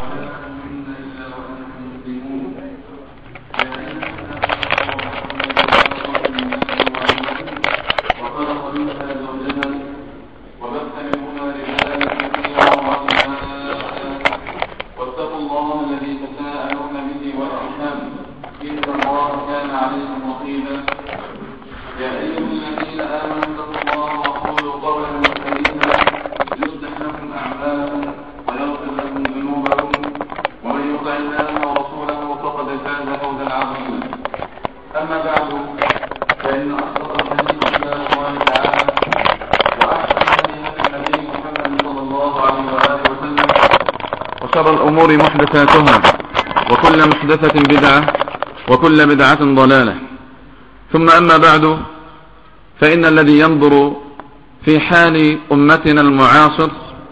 وشر الأمور محدثاتها وكل محدثة بدعة وكل بدعة ضلالة. ثم أما بعد، فإن الذي ينظر في حال أمتنا المعاصر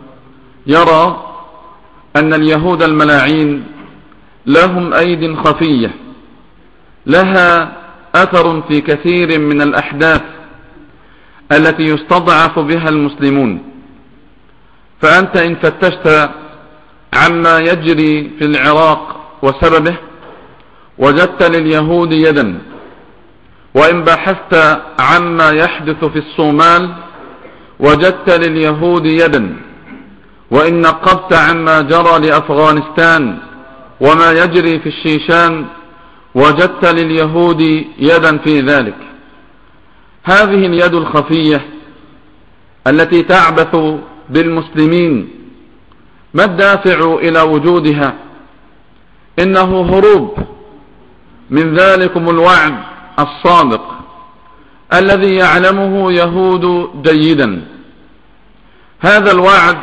يرى أن اليهود الملاعين لهم أيد خفية لها أثر في كثير من الأحداث التي يستضعف بها المسلمون. فأنت إن فتشت عما يجري في العراق وسببه وجدت لليهود يدا، وإن بحثت عما يحدث في الصومال وجدت لليهود يدا، وإن نقبت عما جرى لأفغانستان وما يجري في الشيشان وجدت لليهود يدا في ذلك. هذه اليد الخفية التي تعبث بالمسلمين، ما الدافع إلى وجودها؟ إنه هروب من ذلكم الوعد الصادق الذي يعلمه يهود جيدا. هذا الوعد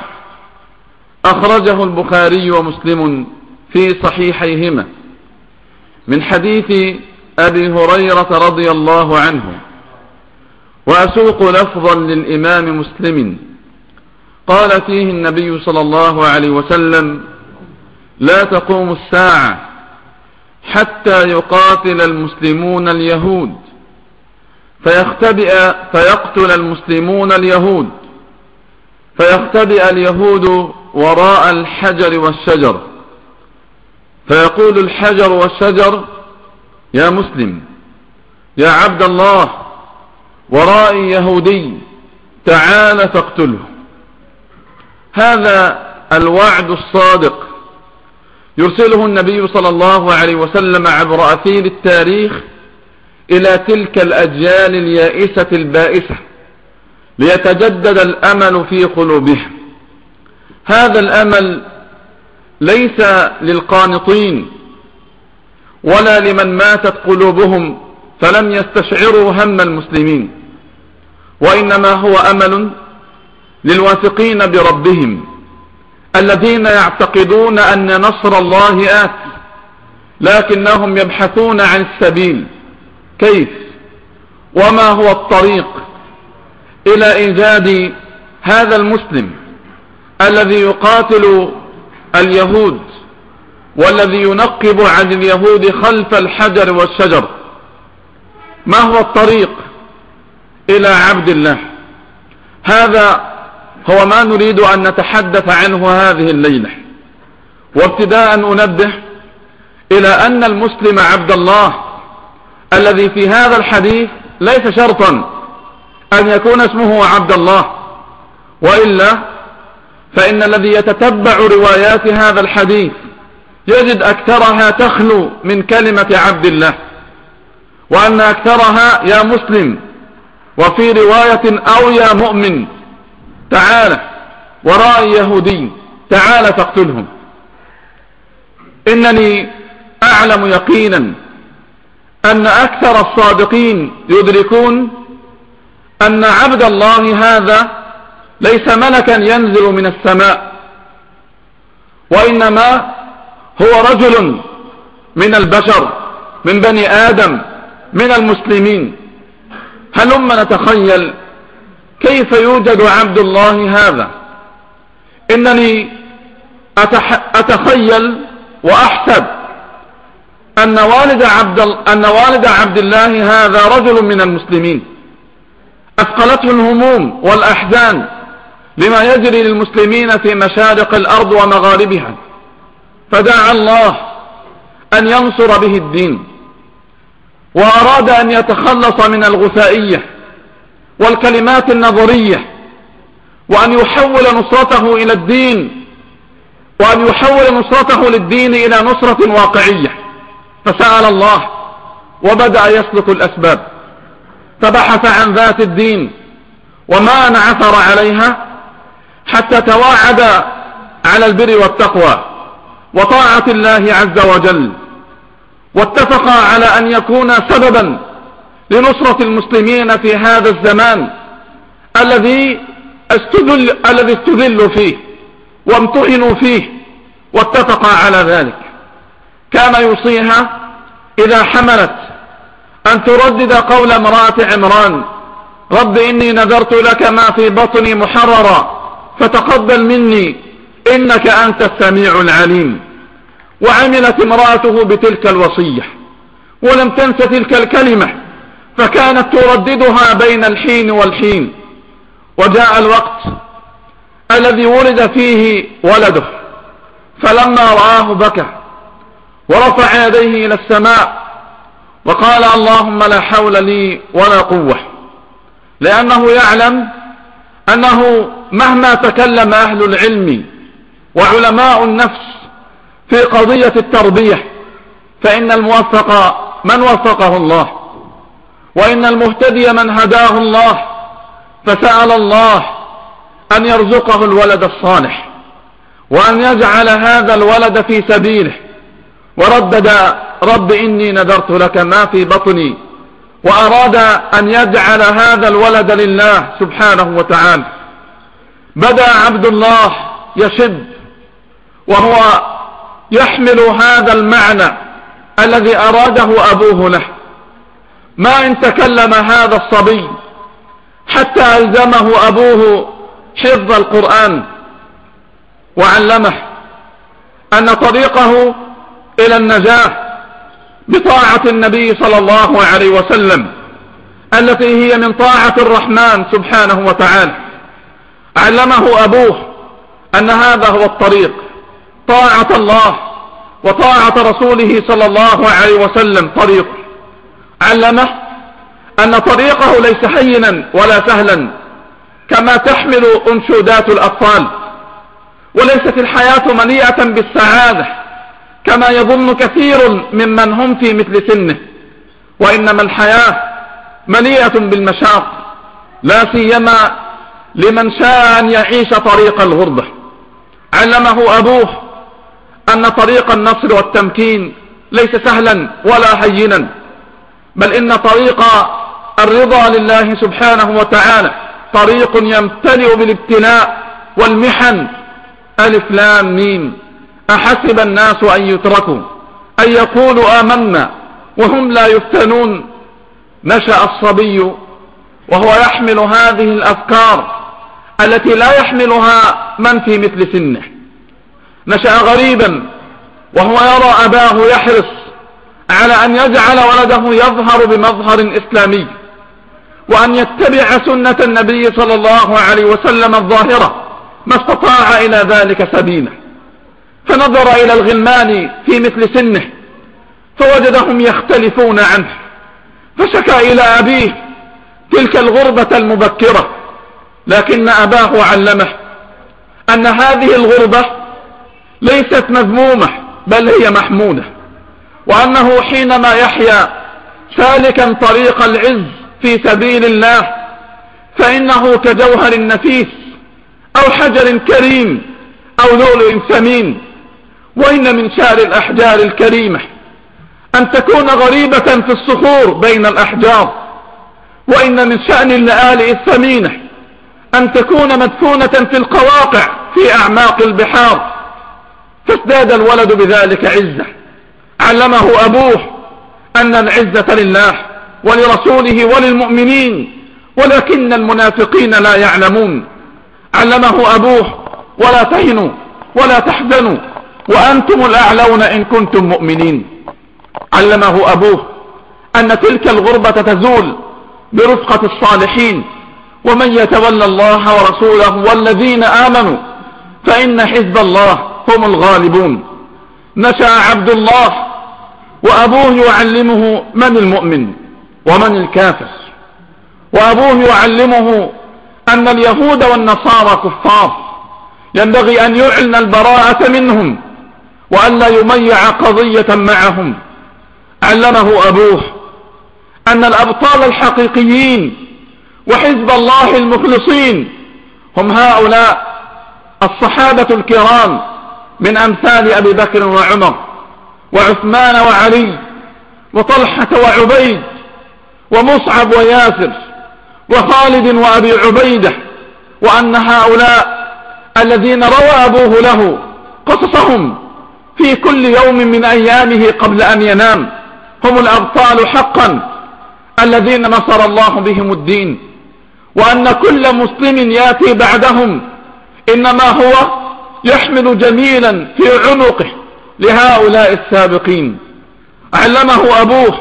أخرجه البخاري ومسلم في صحيحيهما من حديث أبي هريرة رضي الله عنه، وأسوق لفظا للإمام مسلم قال فيه النبي صلى الله عليه وسلم: لا تقوم الساعة حتى يقاتل المسلمون اليهود فيقتل المسلمون اليهود، فيختبئ اليهود وراء الحجر والشجر، فيقول الحجر والشجر: يا مسلم، يا عبد الله، ورائي يهودي، تعال فاقتله. هذا الوعد الصادق يرسله النبي صلى الله عليه وسلم عبر أثير التاريخ إلى تلك الأجيال اليائسة البائسة ليتجدد الأمل في قلوبهم. هذا الأمل ليس للقانطين ولا لمن ماتت قلوبهم فلم يستشعروا هم المسلمين، وإنما هو أمل للواثقين بربهم الذين يعتقدون أن نصر الله آت، لكنهم يبحثون عن السبيل. كيف؟ وما هو الطريق إلى إيجاد هذا المسلم الذي يقاتل اليهود والذي ينقب عن اليهود خلف الحجر والشجر؟ ما هو الطريق إلى عبد الله؟ هذا هو ما نريد أن نتحدث عنه هذه الليلة. وابتداء أنبه إلى أن المسلم عبد الله الذي في هذا الحديث ليس شرطا أن يكون اسمه عبد الله، وإلا فإن الذي يتتبع روايات هذا الحديث يجد أكثرها تخلو من كلمة عبد الله، وأن أكثرها يا مسلم، وفي رواية أو يا مؤمن، تعال وراء يهودي، تعال فاقتلهم. إنني أعلم يقينا أن أكثر الصادقين يدركون أن عبد الله هذا ليس ملكا ينزل من السماء، وإنما هو رجل من البشر، من بني آدم، من المسلمين. هلما نتخيل كيف يوجد عبد الله هذا. إنني أتخيل وأحسب أن والد عبد الله هذا رجل من المسلمين أثقلته الهموم والأحزان لما يجري للمسلمين في مشارق الأرض ومغاربها، فدعا الله أن ينصر به الدين، وأراد أن يتخلص من الغثائية والكلمات النظرية، وأن يحول نصرته إلى الدين، وأن يحول نصرته للدين إلى نصرة واقعية. فسأل الله وبدأ يسلك الأسباب، فبحث عن ذات الدين وما انعثر عليها حتى تواعد على البر والتقوى وطاعة الله عز وجل، واتفق على أن يكون سببا لنصرة المسلمين في هذا الزمان الذي استذلوا فيه وامتحنوا فيه، واتفق على ذلك. كان يوصيها إذا حملت أن تردد قول امرأة عمران: رب إني نذرت لك ما في بطني محررا فتقبل مني إنك أنت السميع العليم. وعملت امرأته بتلك الوصية ولم تنس تلك الكلمة، فكانت ترددها بين الحين والحين. وجاء الوقت الذي ولد فيه ولده، فلما رآه بكى ورفع يديه إلى السماء وقال: اللهم لا حول لي ولا قوة، لأنه يعلم أنه مهما تكلم أهل العلم وعلماء النفس في قضية التربية فإن الموفق من وفقه الله، وإن المهتدي من هداه الله. فسأل الله أن يرزقه الولد الصالح، وأن يجعل هذا الولد في سبيله، وردد: رب إني نذرت لك ما في بطني، وأراد أن يجعل هذا الولد لله سبحانه وتعالى. بدأ عبد الله يشب وهو يحمل هذا المعنى الذي أراده أبوه له. ما إن تكلم هذا الصبي حتى ألزمه أبوه حفظ القرآن، وعلمه أن طريقه إلى النجاة بطاعة النبي صلى الله عليه وسلم التي هي من طاعة الرحمن سبحانه وتعالى. علمه أبوه أن هذا هو الطريق، طاعة الله وطاعة رسوله صلى الله عليه وسلم طريقه. علمه أن طريقه ليس هينا ولا سهلا كما تحمل أنشودات الأطفال، وليست الحياة مليئة بالسعادة كما يظن كثير ممن هم في مثل سنه، وإنما الحياة مليئة بالمشاق، لا سيما لمن شاء أن يعيش طريق الغربة. علمه أبوه أن طريق النصر والتمكين ليس سهلا ولا هينا، بل إن طريق الرضا لله سبحانه وتعالى طريق يمتلئ بالابتلاء والمحن. ألف لام ميم، أحسب الناس أن يتركوا أن يقولوا آمنا وهم لا يفتنون. نشأ الصبي وهو يحمل هذه الأفكار التي لا يحملها من في مثل سنه. نشأ غريبا وهو يرى أباه يحرص على أن يجعل ولده يظهر بمظهر إسلامي، وأن يتبع سنة النبي صلى الله عليه وسلم الظاهرة ما استطاع إلى ذلك سبيلا. فنظر إلى الغلمان في مثل سنه فوجدهم يختلفون عنه، فشكى إلى أبيه تلك الغربة المبكرة، لكن أباه علمه أن هذه الغربة ليست مذمومة بل هي محمودة، وأنه حينما يحيا سالكا طريق العز في سبيل الله فإنه كجوهر نفيس أو حجر كريم أو لؤلؤ ثمين. وإن من شأن الأحجار الكريمة أن تكون غريبة في الصخور بين الأحجار، وإن من شأن اللآلئ الثمينة أن تكون مدفونة في القواقع في أعماق البحار. فازداد الولد بذلك عزة. علمه أبوه أن العزة لله ولرسوله وللمؤمنين، ولكن المنافقين لا يعلمون. علمه أبوه ولا تهنوا ولا تحزنوا وأنتم الأعلون إن كنتم مؤمنين. علمه أبوه أن تلك الغربة تزول برفقة الصالحين، ومن يتولى الله ورسوله والذين آمنوا فإن حزب الله هم الغالبون. نشأ عبد الله وأبوه يعلمه من المؤمن ومن الكافر، وأبوه يعلمه أن اليهود والنصارى كفار، ينبغي أن يعلن البراءة منهم وأن لا يميع قضية معهم. علمه أبوه أن الأبطال الحقيقيين وحزب الله المخلصين هم هؤلاء الصحابة الكرام من أمثال أبي بكر وعمر وعثمان وعلي وطلحة وعبيد ومصعب وياسر وخالد وأبي عبيدة، وأن هؤلاء الذين روى أبوه له قصصهم في كل يوم من أيامه قبل أن ينام هم الأبطال حقا الذين نصر الله بهم الدين، وأن كل مسلم يأتي بعدهم إنما هو يحمل جميلا في عنقه لهؤلاء السابقين. علمه أبوه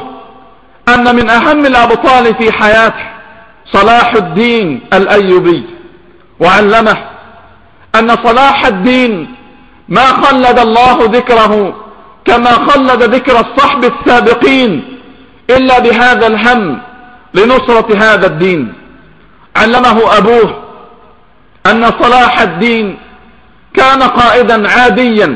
أن من أهم الأبطال في حياته صلاح الدين الأيوبي، وعلمه أن صلاح الدين ما خلد الله ذكره كما خلد ذكر الصحب السابقين إلا بهذا الهم لنصرة هذا الدين. علمه أبوه أن صلاح الدين كان قائدا عاديا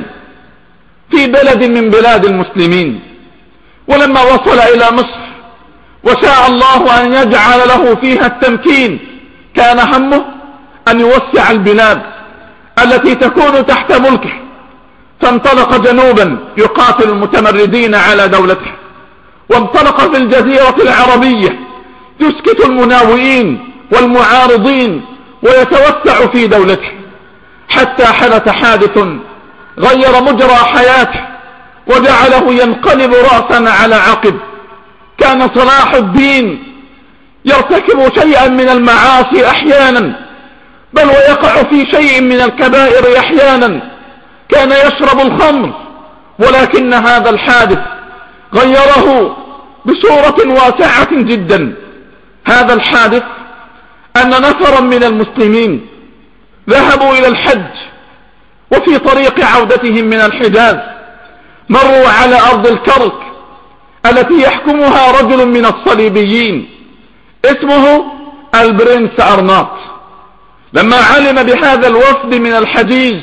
في بلد من بلاد المسلمين، ولما وصل إلى مصر وشاء الله أن يجعل له فيها التمكين كان همه أن يوسع البلاد التي تكون تحت ملكه، فانطلق جنوبا يقاتل المتمردين على دولته، وانطلق في الجزيرة العربية يسكت المناوئين والمعارضين ويتوسع في دولته، حتى حدث حادث غير مجرى حياته وجعله ينقلب رأسا على عقب. كان صلاح الدين يرتكب شيئا من المعاصي أحيانا، بل ويقع في شيء من الكبائر أحيانا، كان يشرب الخمر، ولكن هذا الحادث غيره بصورة واسعة جدا. هذا الحادث أن نفرا من المسلمين ذهبوا إلى الحج، وفي طريق عودتهم من الحجاز مروا على أرض الكرك التي يحكمها رجل من الصليبيين اسمه البرنس أرناط. لما علم بهذا الوفد من الحجيج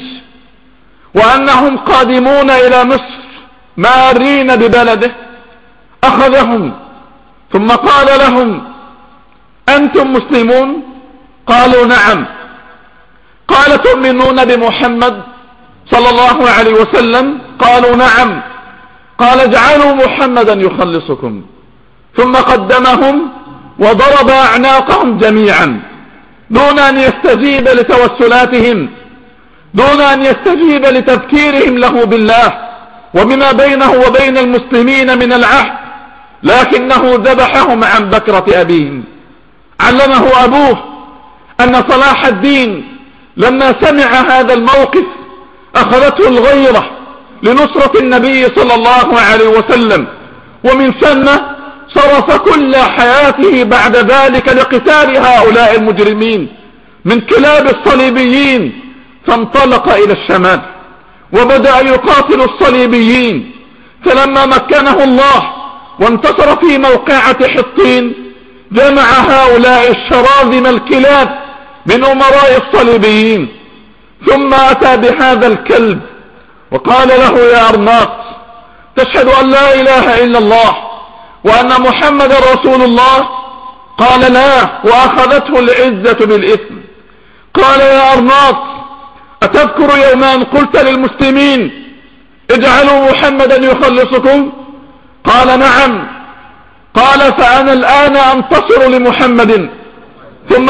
وأنهم قادمون إلى مصر مارين ببلده أخذهم ثم قال لهم: أنتم مسلمون؟ قالوا: نعم. قال: تؤمنون بمحمد صلى الله عليه وسلم؟ قالوا: نعم. قال: اجعلوا محمدا يخلصكم. ثم قدمهم وضرب أعناقهم جميعا دون أن يستجيب لتوسلاتهم، دون أن يستجيب لتذكيرهم له بالله وبما بينه وبين المسلمين من العهد، لكنه ذبحهم عن بكرة أبيهم. علمه أبوه أن صلاح الدين لما سمع هذا الموقف أخذته الغيرة لنصرة النبي صلى الله عليه وسلم، ومن ثم صرف كل حياته بعد ذلك لقتال هؤلاء المجرمين من كلاب الصليبيين، فانطلق إلى الشمال وبدأ يقاتل الصليبيين. فلما مكنه الله وانتصر في موقعة حطين جمع هؤلاء الشراذم الكلاب من أمراء الصليبيين، ثم أتى بهذا الكلب وقال له: يا أرناط، تشهد أن لا إله إلا الله وأن محمد رسول الله؟ قال: لا، وأخذته العزة بالإثم. قال: يا أرناط، أتذكر يوما قلت للمسلمين: اجعلوا محمدا يخلصكم؟ قال: نعم. قال: فأنا الآن أنتصر لمحمد. ثم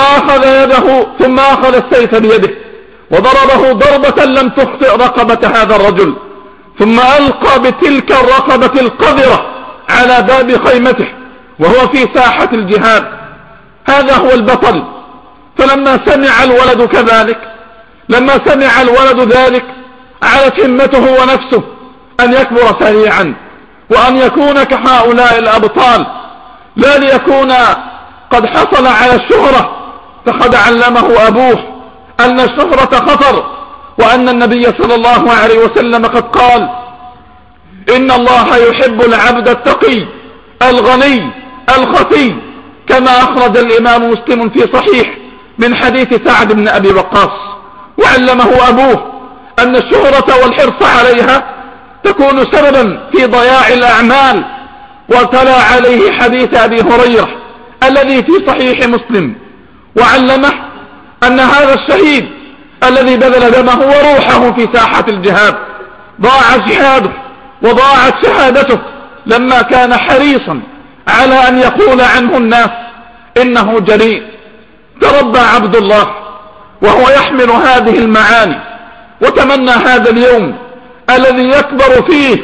أخذ السيف بيده وضربه ضربة لم تخطئ رقبة هذا الرجل، ثم ألقى بتلك الرقبة القذرة على باب خيمته وهو في ساحة الجهاد. هذا هو البطل. فلما سمع الولد كذلك، لما سمع الولد ذلك، علت همته ونفسه أن يكبر سريعا وأن يكون كهؤلاء الأبطال، لا ليكون قد حصل على الشهرة، فقد علمه أبوه أن الشهرة خطر، وأن النبي صلى الله عليه وسلم قد قال: إن الله يحب العبد التقي الغني الخفي، كما أخرج الإمام مسلم في صحيح من حديث سعد بن أبي وقاص. وعلمه أبوه أن الشهرة والحرص عليها تكون سببا في ضياع الأعمال، وتلا عليه حديث أبي هريرة الذي في صحيح مسلم، وعلمه أن هذا الشهيد الذي بذل دمه وروحه في ساحة الجهاد ضاع جهاده وضاعت شهادته لما كان حريصا على أن يقول عنه الناس إنه جريء. تربى عبد الله وهو يحمل هذه المعاني، وتمنى هذا اليوم الذي يكبر فيه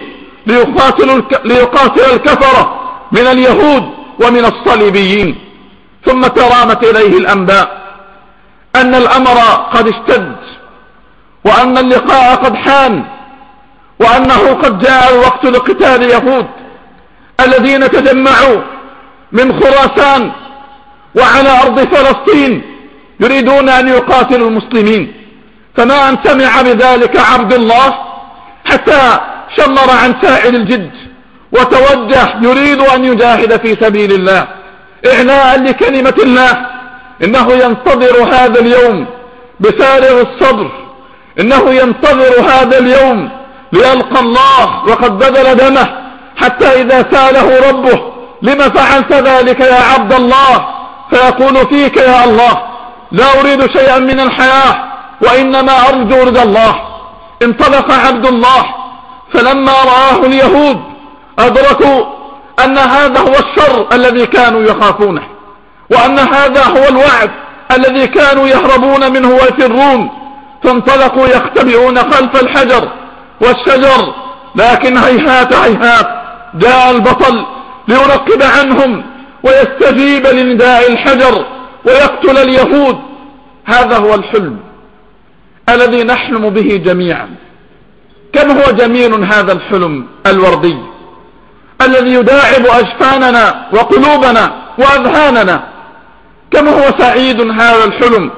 ليقاتل الكفرة من اليهود ومن الصليبيين. ثم ترامت إليه الأنباء أن الأمر قد اشتد، وأن اللقاء قد حان، وأنه قد جاء الوقت لقتال اليهود الذين تجمعوا من خراسان وعلى أرض فلسطين يريدون أن يقاتلوا المسلمين. فما أن سمع بذلك عبد الله حتى شمر عن سائر الجد وتوجه يريد أن يجاهد في سبيل الله إعلاء لكلمة الله. إنه ينتظر هذا اليوم بفارغ الصبر، إنه ينتظر هذا اليوم ليلقى الله وقد بذل دمه، حتى إذا سأله ربه لما فعلت ذلك يا عبد الله فيقول فيك يا الله لا أريد شيئا من الحياة وإنما أرجو رضا الله. انطلق عبد الله، فلما رآه اليهود أدركوا أن هذا هو الشر الذي كانوا يخافونه، وأن هذا هو الوعد الذي كانوا يهربون منه ويفرون، فانطلقوا يختبئون خلف الحجر والشجر. لكن هيهات هيهات جاء البطل ليرقب عنهم ويستجيب لنداء الحجر ويقتل اليهود. هذا هو الحلم الذي نحلم به جميعا. كم هو جميل هذا الحلم الوردي الذي يداعب أجفاننا وقلوبنا وأذهاننا. كم هو سعيد هذا الحلم،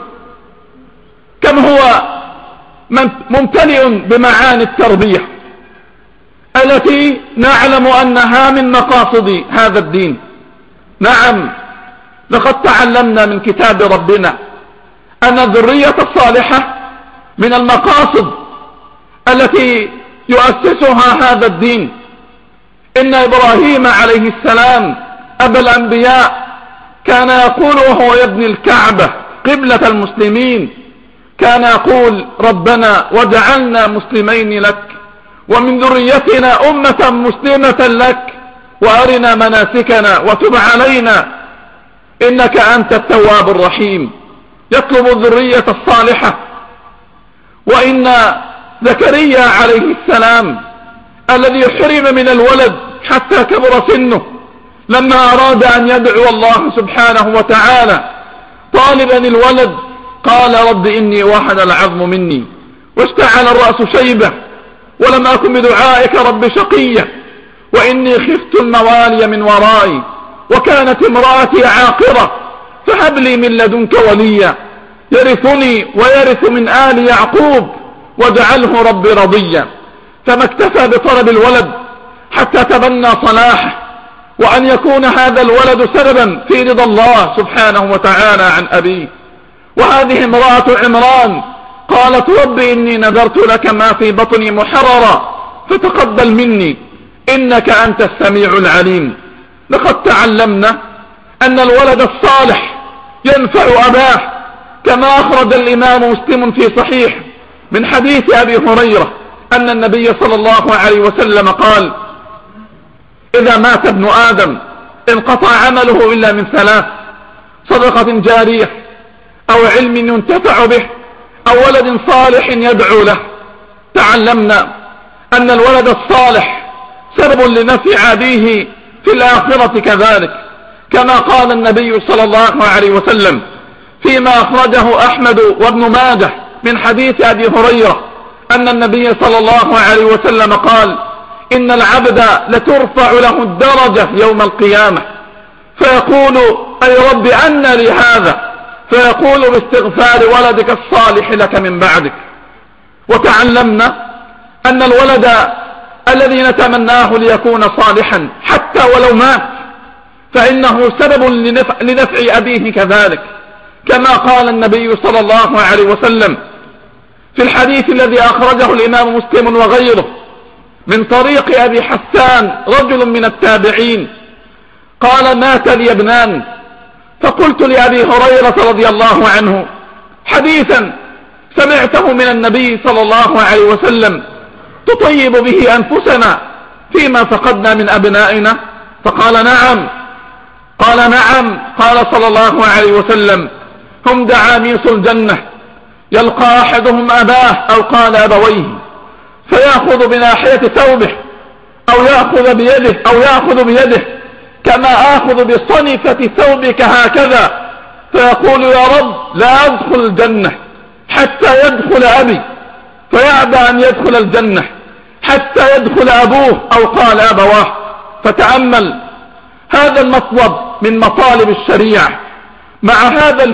كم هو ممتلئ بمعاني التربية التي نعلم أنها من مقاصد هذا الدين. نعم، لقد تعلمنا من كتاب ربنا أن الذرية الصالحة من المقاصد التي يؤسسها هذا الدين. إن إبراهيم عليه السلام أبا الأنبياء كان يقول وهو يبني الكعبة قبلة المسلمين، كان يقول ربنا واجعلنا مسلمين لك ومن ذريتنا أمة مسلمة لك وأرنا مناسكنا وتب علينا إنك أنت التواب الرحيم. يطلب الذرية الصالحة. وإن زكريا عليه السلام الذي حرم من الولد حتى كبر سنه، لما أراد أن يدعو الله سبحانه وتعالى طالبا الولد قال رب إني وهن العظم مني واشتعل الرأس شيبة ولم أكن بدعائك رب شقيا وإني خفت الموالي من ورائي وكانت امرأتي عاقرة فهب لي من لدنك وليا يرثني ويرث من آل يعقوب واجعله ربي رضيا. فما اكتفى بطلب الولد حتى تبنى صلاحه، وأن يكون هذا الولد سببا في رضا الله سبحانه وتعالى عن أبيه. وهذه امرأة عمران قالت رب إني نذرت لك ما في بطني محررا فتقبل مني إنك أنت السميع العليم. لقد تعلمنا أن الولد الصالح ينفع أباه، كما أخرج الإمام مسلم في صحيح من حديث أبي هريرة أن النبي صلى الله عليه وسلم قال إذا مات ابن آدم انقطع عمله إلا من ثلاث: صدقة جارية أو علم ينتفع به أو ولد صالح يدعو له. تعلمنا أن الولد الصالح سبب لنفع أبيه في الآخرة كذلك، كما قال النبي صلى الله عليه وسلم فيما أخرجه أحمد وابن ماجه من حديث أبي هريرة أن النبي صلى الله عليه وسلم قال إن العبد لترفع له الدرجة يوم القيامة فيقول أي رب أن لي هذا، فيقول باستغفار ولدك الصالح لك من بعدك. وتعلمنا أن الولد الذي نتمناه ليكون صالحا حتى ولو مات، فإنه سبب لنفع أبيه كذلك، كما قال النبي صلى الله عليه وسلم في الحديث الذي أخرجه الإمام مسلم وغيره من طريق أبي حسان رجل من التابعين قال: مات لي ابنان، فقلت لأبي هريرة رضي الله عنه حديثا سمعته من النبي صلى الله عليه وسلم تطيب به أنفسنا فيما فقدنا من أبنائنا؟ فقال: نعم. قال: نعم. قال صلى الله عليه وسلم: هم دعاميس الجنة، يلقى أحدهم أباه أو قال أبويه فيأخذ بناحية ثوبه أو يأخذ بيده كما آخذ بصنفة ثوبك هكذا، فيقول: يا رب لا أدخل الجنة حتى يدخل أبي، فيأبى أن يدخل الجنة حتى يدخل أبوه أو قال أبواه. فتأمل هذا المطلب من مطالب الشريعة مع هذا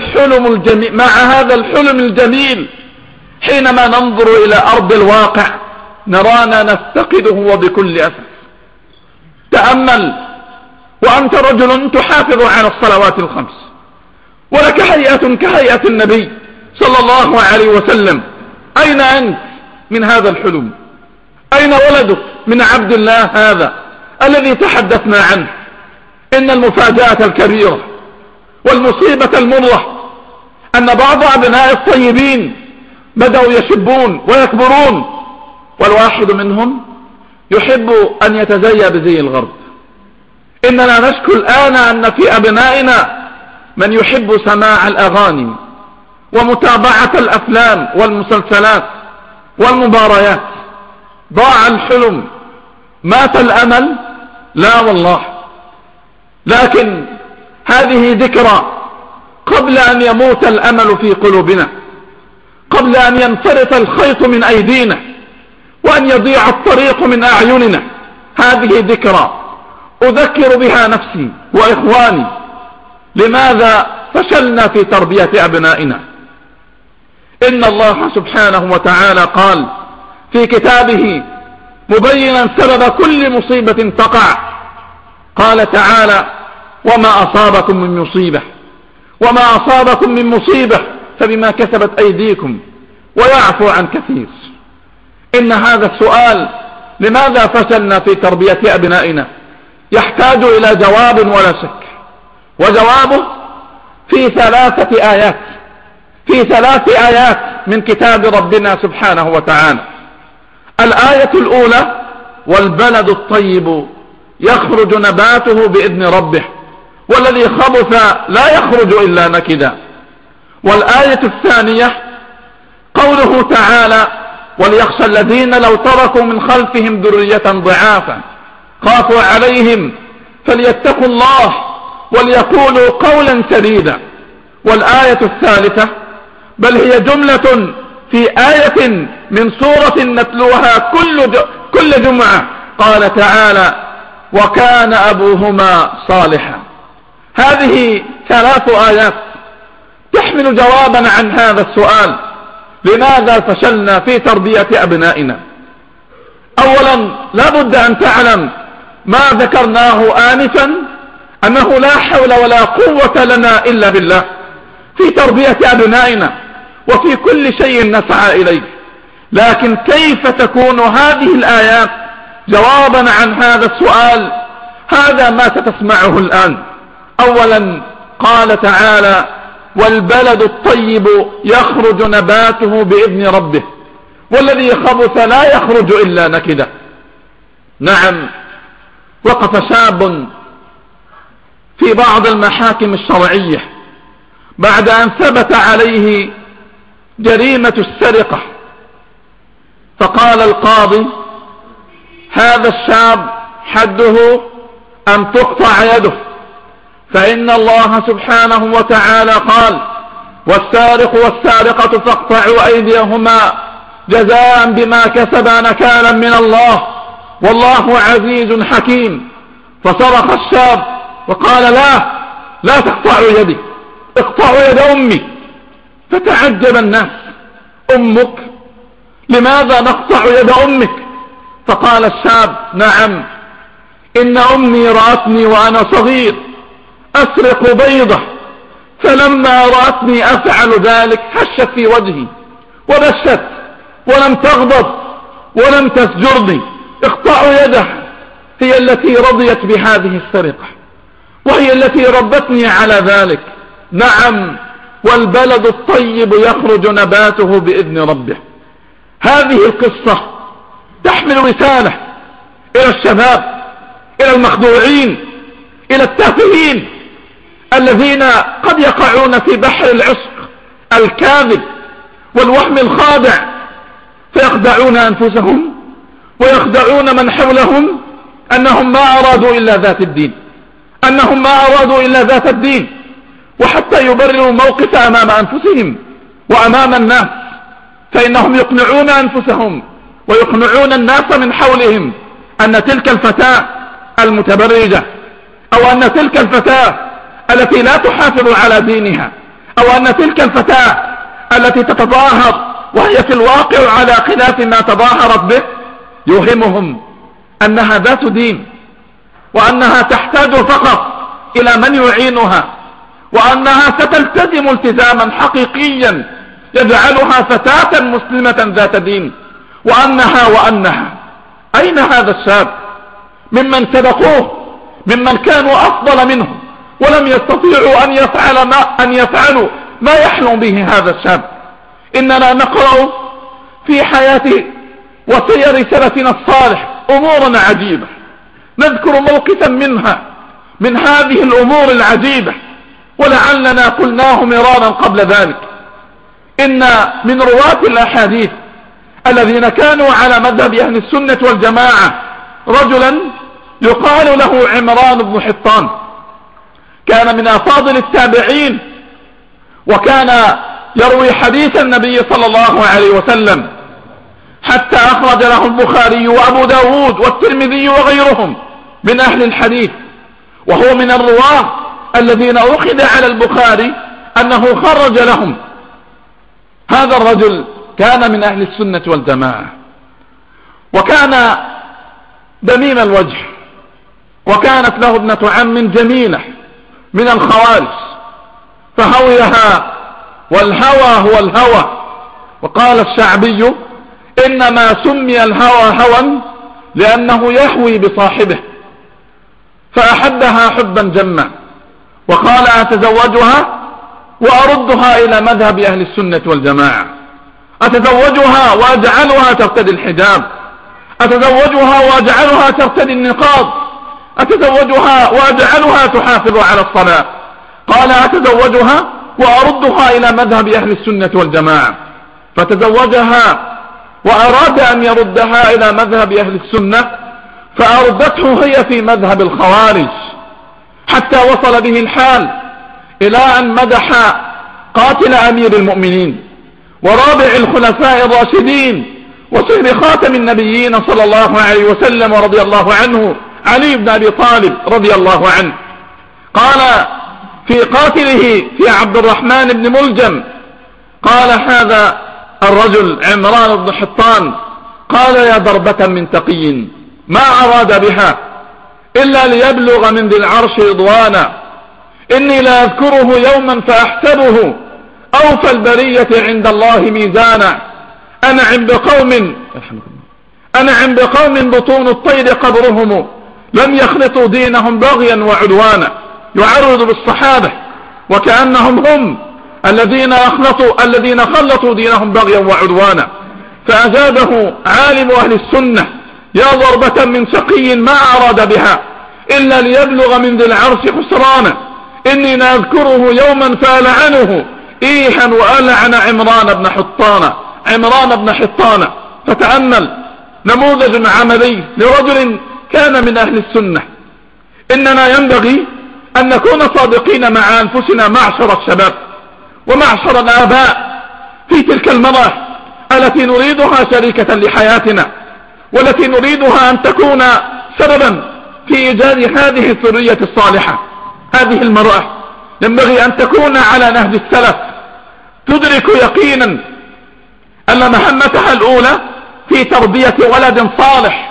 الحلم الجميل حينما ننظر إلى أرض الواقع نرانا نفتقده وبكل أسف. تأمل وأنت رجل تحافظ على الصلوات الخمس ولك هيئة كهيئة النبي صلى الله عليه وسلم، أين أنت من هذا الحلم؟ أين ولدك من عبد الله هذا الذي تحدثنا عنه؟ إن المفاجأة الكبيرة والمصيبة المرة أن بعض أبناء الطيبين بدأوا يشبون ويكبرون، والواحد منهم يحب أن يتزيى بزي الغرب. إننا نشكو الآن أن في أبنائنا من يحب سماع الأغاني ومتابعة الأفلام والمسلسلات والمباريات. ضاع الحلم، مات الأمل؟ لا والله، لكن هذه ذكرى قبل أن يموت الأمل في قلوبنا، قبل أن ينفرط الخيط من أيدينا وأن يضيع الطريق من أعيننا. هذه ذكرى أذكر بها نفسي وإخواني. لماذا فشلنا في تربية أبنائنا؟ إن الله سبحانه وتعالى قال في كتابه مبينا سبب كل مصيبة تقع، قال تعالى: وما أصابكم من مصيبة فبما كسبت أيديكم ويعفو عن كثير. إن هذا السؤال لماذا فشلنا في تربية أبنائنا يحتاج إلى جواب ولا شك، وجوابه في ثلاث آيات من كتاب ربنا سبحانه وتعالى. الآية الأولى: والبلد الطيب يخرج نباته بإذن ربه والذي خبث لا يخرج إلا نكدا. والآية الثانية قوله تعالى: وليخشى الذين لو تركوا من خلفهم ذرية ضعافا خافوا عليهم فليتقوا الله وليقولوا قولا سديدا. والآية الثالثة: بل هي جملة في آية من سورة نتلوها كل جمعة، قال تعالى: وكان أبوهما صالحا. هذه 3 آيات تحمل جوابا عن هذا السؤال: لماذا فشلنا في تربية أبنائنا؟ أولا لا بد أن تعلم ما ذكرناه آنفا، أنه لا حول ولا قوة لنا إلا بالله في تربية أبنائنا وفي كل شيء نسعى إليه. لكن كيف تكون هذه الآيات جوابا عن هذا السؤال؟ هذا ما ستسمعه الآن. أولا قال تعالى: والبلد الطيب يخرج نباته بإذن ربه والذي خبث لا يخرج إلا نكدا. نعم، وقف شاب في بعض المحاكم الشرعية بعد أن ثبت عليه جريمة السرقة، فقال القاضي: هذا الشاب حده أن تقطع يده، فإن الله سبحانه وتعالى قال: والسارق والسارقة فاقطعوا أيديهما جزاء بما كسبا نكالا من الله والله عزيز حكيم. فصرخ الشاب وقال: لا تقطعوا يدي، اقطعوا يد أمي. فتعجب الناس: أمك؟ لماذا نقطع يد أمك؟ فقال الشاب: نعم، إن أمي رأتني وأنا صغير أسرق بيضة، فلما رأتني أفعل ذلك هشت في وجهي وبشت ولم تغضب ولم تسجرني. اقطعوا يدها، هي التي رضيت بهذه السرقة وهي التي ربتني على ذلك. نعم، والبلد الطيب يخرج نباته بإذن ربه. هذه القصة تحمل رسالة إلى الشباب، إلى المخدوعين، إلى التافهين الذين قد يقعون في بحر العشق الكاذب والوهم الخادع، فيخدعون أنفسهم ويخدعون من حولهم أنهم ما أرادوا إلا ذات الدين، أنهم ما أرادوا إلا ذات الدين، وحتى يبرروا موقف أمام أنفسهم وأمام الناس، فإنهم يقنعون أنفسهم ويقنعون الناس من حولهم أن تلك الفتاة المتبرجة، أو أن تلك الفتاة التي لا تحافظ على دينها، أو أن تلك الفتاة التي تتظاهر وهي في الواقع على خلاف ما تظاهرت به، يوهمهم أنها ذات دين، وأنها تحتاج فقط إلى من يعينها، وأنها ستلتزم التزاما حقيقيا يجعلها فتاة مسلمة ذات دين. وأنها أين هذا الشاب ممن سبقوه، ممن كانوا أفضل منه ولم يستطيعوا أن يفعلوا ما يحلم به هذا الشاب؟ إننا نقرأ في حياة وسير سلفنا الصالح أمورا عجيبة، نذكر موقفا منها من هذه الأمور العجيبة، ولعلنا قلناه مرارا قبل ذلك. إن من رواة الأحاديث الذين كانوا على مذهب أهل السنة والجماعة رجلا يقال له عمران بن حطان، كان من أفاضل التابعين، وكان يروي حديث النبي صلى الله عليه وسلم، حتى أخرج له البخاري وأبو داود والترمذي وغيرهم من أهل الحديث، وهو من الرواة الذين أخذ على البخاري أنه خرج لهم. هذا الرجل كان من أهل السنة والجماعة، وكان دميم الوجه، وكانت له ابنة عم جميلة من الخوارج فهويها، والهوى هو الهوى. وقال الشعبي: إنما سمي الهوى هوى لأنه يهوي بصاحبه، فأحبها حبا جما، وقال: أتزوجها وأردها إلى مذهب أهل السنة والجماعة، أتزوجها وأجعلها ترتدي الحجاب، أتزوجها وأجعلها ترتدي النقاب، أتزوجها وأجعلها تحافظ على الصلاة. قال: أتزوجها وأردها إلى مذهب أهل السنة والجماعة، فتزوجها وأراد أن يردها إلى مذهب أهل السنة، فأردته هي في مذهب الخوارج، حتى وصل به الحال إلى أن مدح قاتل أمير المؤمنين ورابع الخلفاء الراشدين وصهر خاتم النبيين صلى الله عليه وسلم ورضي الله عنه علي بن أبي طالب رضي الله عنه. قال في قاتله في عبد الرحمن بن ملجم، قال: هذا الرجل عمران بن حطان، قال: يا ضربة من تقي ما أراد بها إلا ليبلغ من ذي العرش رضوانا، إني لا أذكره يوما فأحسبه أوفى البرية عند الله ميزانا، أنعم بقوم بطون الطير قبرهم لم يخلطوا دينهم بغيا وعدوانا. يعرض بالصحابة وكأنهم هم الذين خلطوا دينهم بغيا وعدوانا. فأجابه عالم أهل السنة: يا ضربة من شقي ما أراد بها إلا ليبلغ من ذي العرش خسرانا، إني نذكره يوما فألعنه إيحا وألعن عمران بن حطان. فتأمل نموذج عملي لرجل كان من أهل السنة. إننا ينبغي أن نكون صادقين مع أنفسنا معشر الشباب ومعشر الآباء في تلك المرة التي نريدها شريكة لحياتنا، والتي نريدها أن تكون سببا في إيجاد هذه الذرية الصالحة. هذه المرأة ينبغي أن تكون على نهج السلف، تدرك يقينا أن مهمتها الأولى في تربية ولد صالح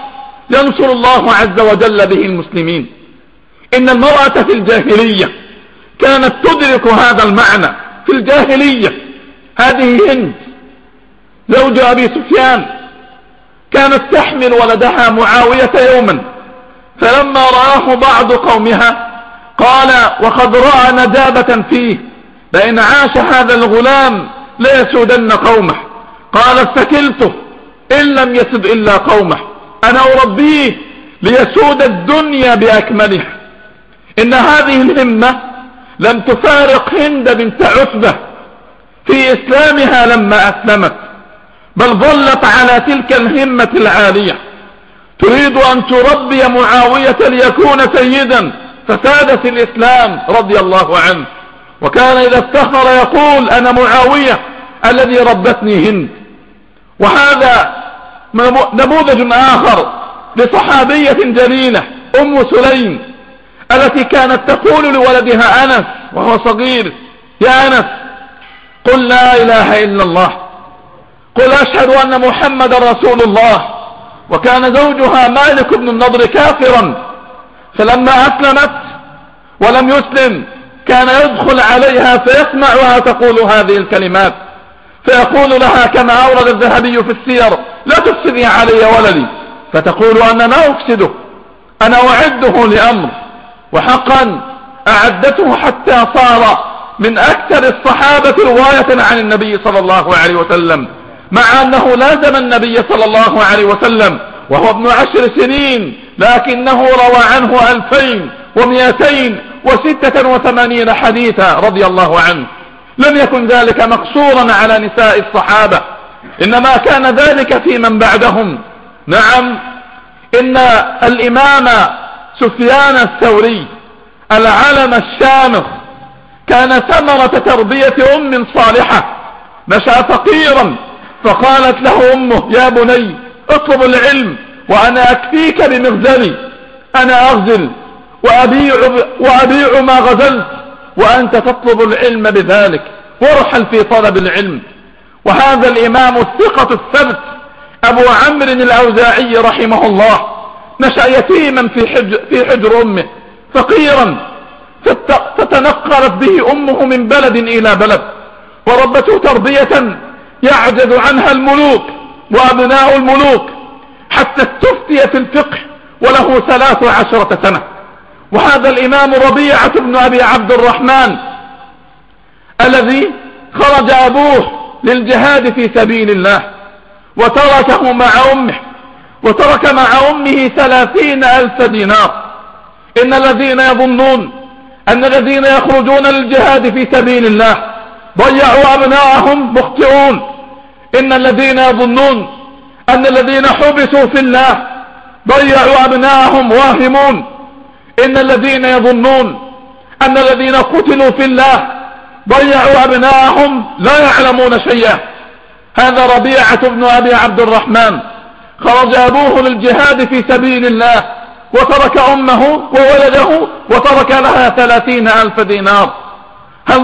ينصر الله عز وجل به المسلمين. إن المرأة في الجاهلية كانت تدرك هذا المعنى. في الجاهلية هذه هند زوج أبي سفيان كانت تحمل ولدها معاوية يوما، فلما رآه بعض قومها قال وقد رأى ندابة فيه لئن عاش هذا الغلام ليسودن قومه، قال استكلته إن لم يسد إلا قومه، أنا أربيه ليسود الدنيا بأكملها. إن هذه الهمة لم تفارق هند بنت عتبة في إسلامها لما أسلمت، بل ظلت على تلك الهمة العالية، تريد أن تربي معاوية ليكون سيدا فساد في الإسلام رضي الله عنه. وكان إذا افتخر يقول أنا معاوية الذي ربتني هند. وهذا نموذج آخر لصحابية جليلة أم سليم التي كانت تقول لولدها أنس وهو صغير يا أنس قل لا إله إلا الله، قل أشهد أن محمد رسول الله. وكان زوجها مالك بن النضر كافرا، فلما أسلمت ولم يسلم كان يدخل عليها فيسمعها تقول هذه الكلمات، فيقول لها كما أورد الذهبي في السير لا تفسدي علي ولدي، فتقول أنا لا أفسده، أنا أعده لأمر. وحقا أعدته حتى صار من أكثر الصحابة رواية عن النبي صلى الله عليه وسلم، مع أنه لازم النبي صلى الله عليه وسلم وهو ابن 10 سنين، لكنه روى عنه 2286 حديثا رضي الله عنه. لم يكن ذلك مقصورا على نساء الصحابة، إنما كان ذلك في من بعدهم. نعم، إن الإمام سفيان الثوري العلم الشامخ كان ثمرة تربية أم صالحة، نشأ فقيرا فقالت له أمه يا بني اطلب العلم وأنا أكفيك بمغزلي، أنا أغزل وأبيع ما غزلت وأنت تطلب العلم بذلك، وارحل في طلب العلم. وهذا الإمام الثقة الثبت أبو عمرو الأوزاعي رحمه الله نشأ يتيما في حجر أمه فقيرا، فتنقلت به أمه من بلد إلى بلد، وربته تربية يعجز عنها الملوك وأبناء الملوك، حتى استفتي في الفقه وله 13 سنة. وهذا الإمام ربيعة بن أبي عبد الرحمن الذي خرج أبوه للجهاد في سبيل الله وتركه مع أمه، وترك مع أمه 30,000 دينار. إن الذين يظنون أن الذين يخرجون للجهاد في سبيل الله ضيعوا أبناءهم مخطئون. إن الذين يظنون أن الذين حبسوا في الله ضيعوا أبناءهم واهمون. إن الذين يظنون أن الذين قتلوا في الله ضيعوا أبناءهم لا يعلمون شيئا. هذا ربيعة بن أبي عبد الرحمن خرج أبوه للجهاد في سبيل الله وترك أمه وولده وترك لها 30,000 دينار. هل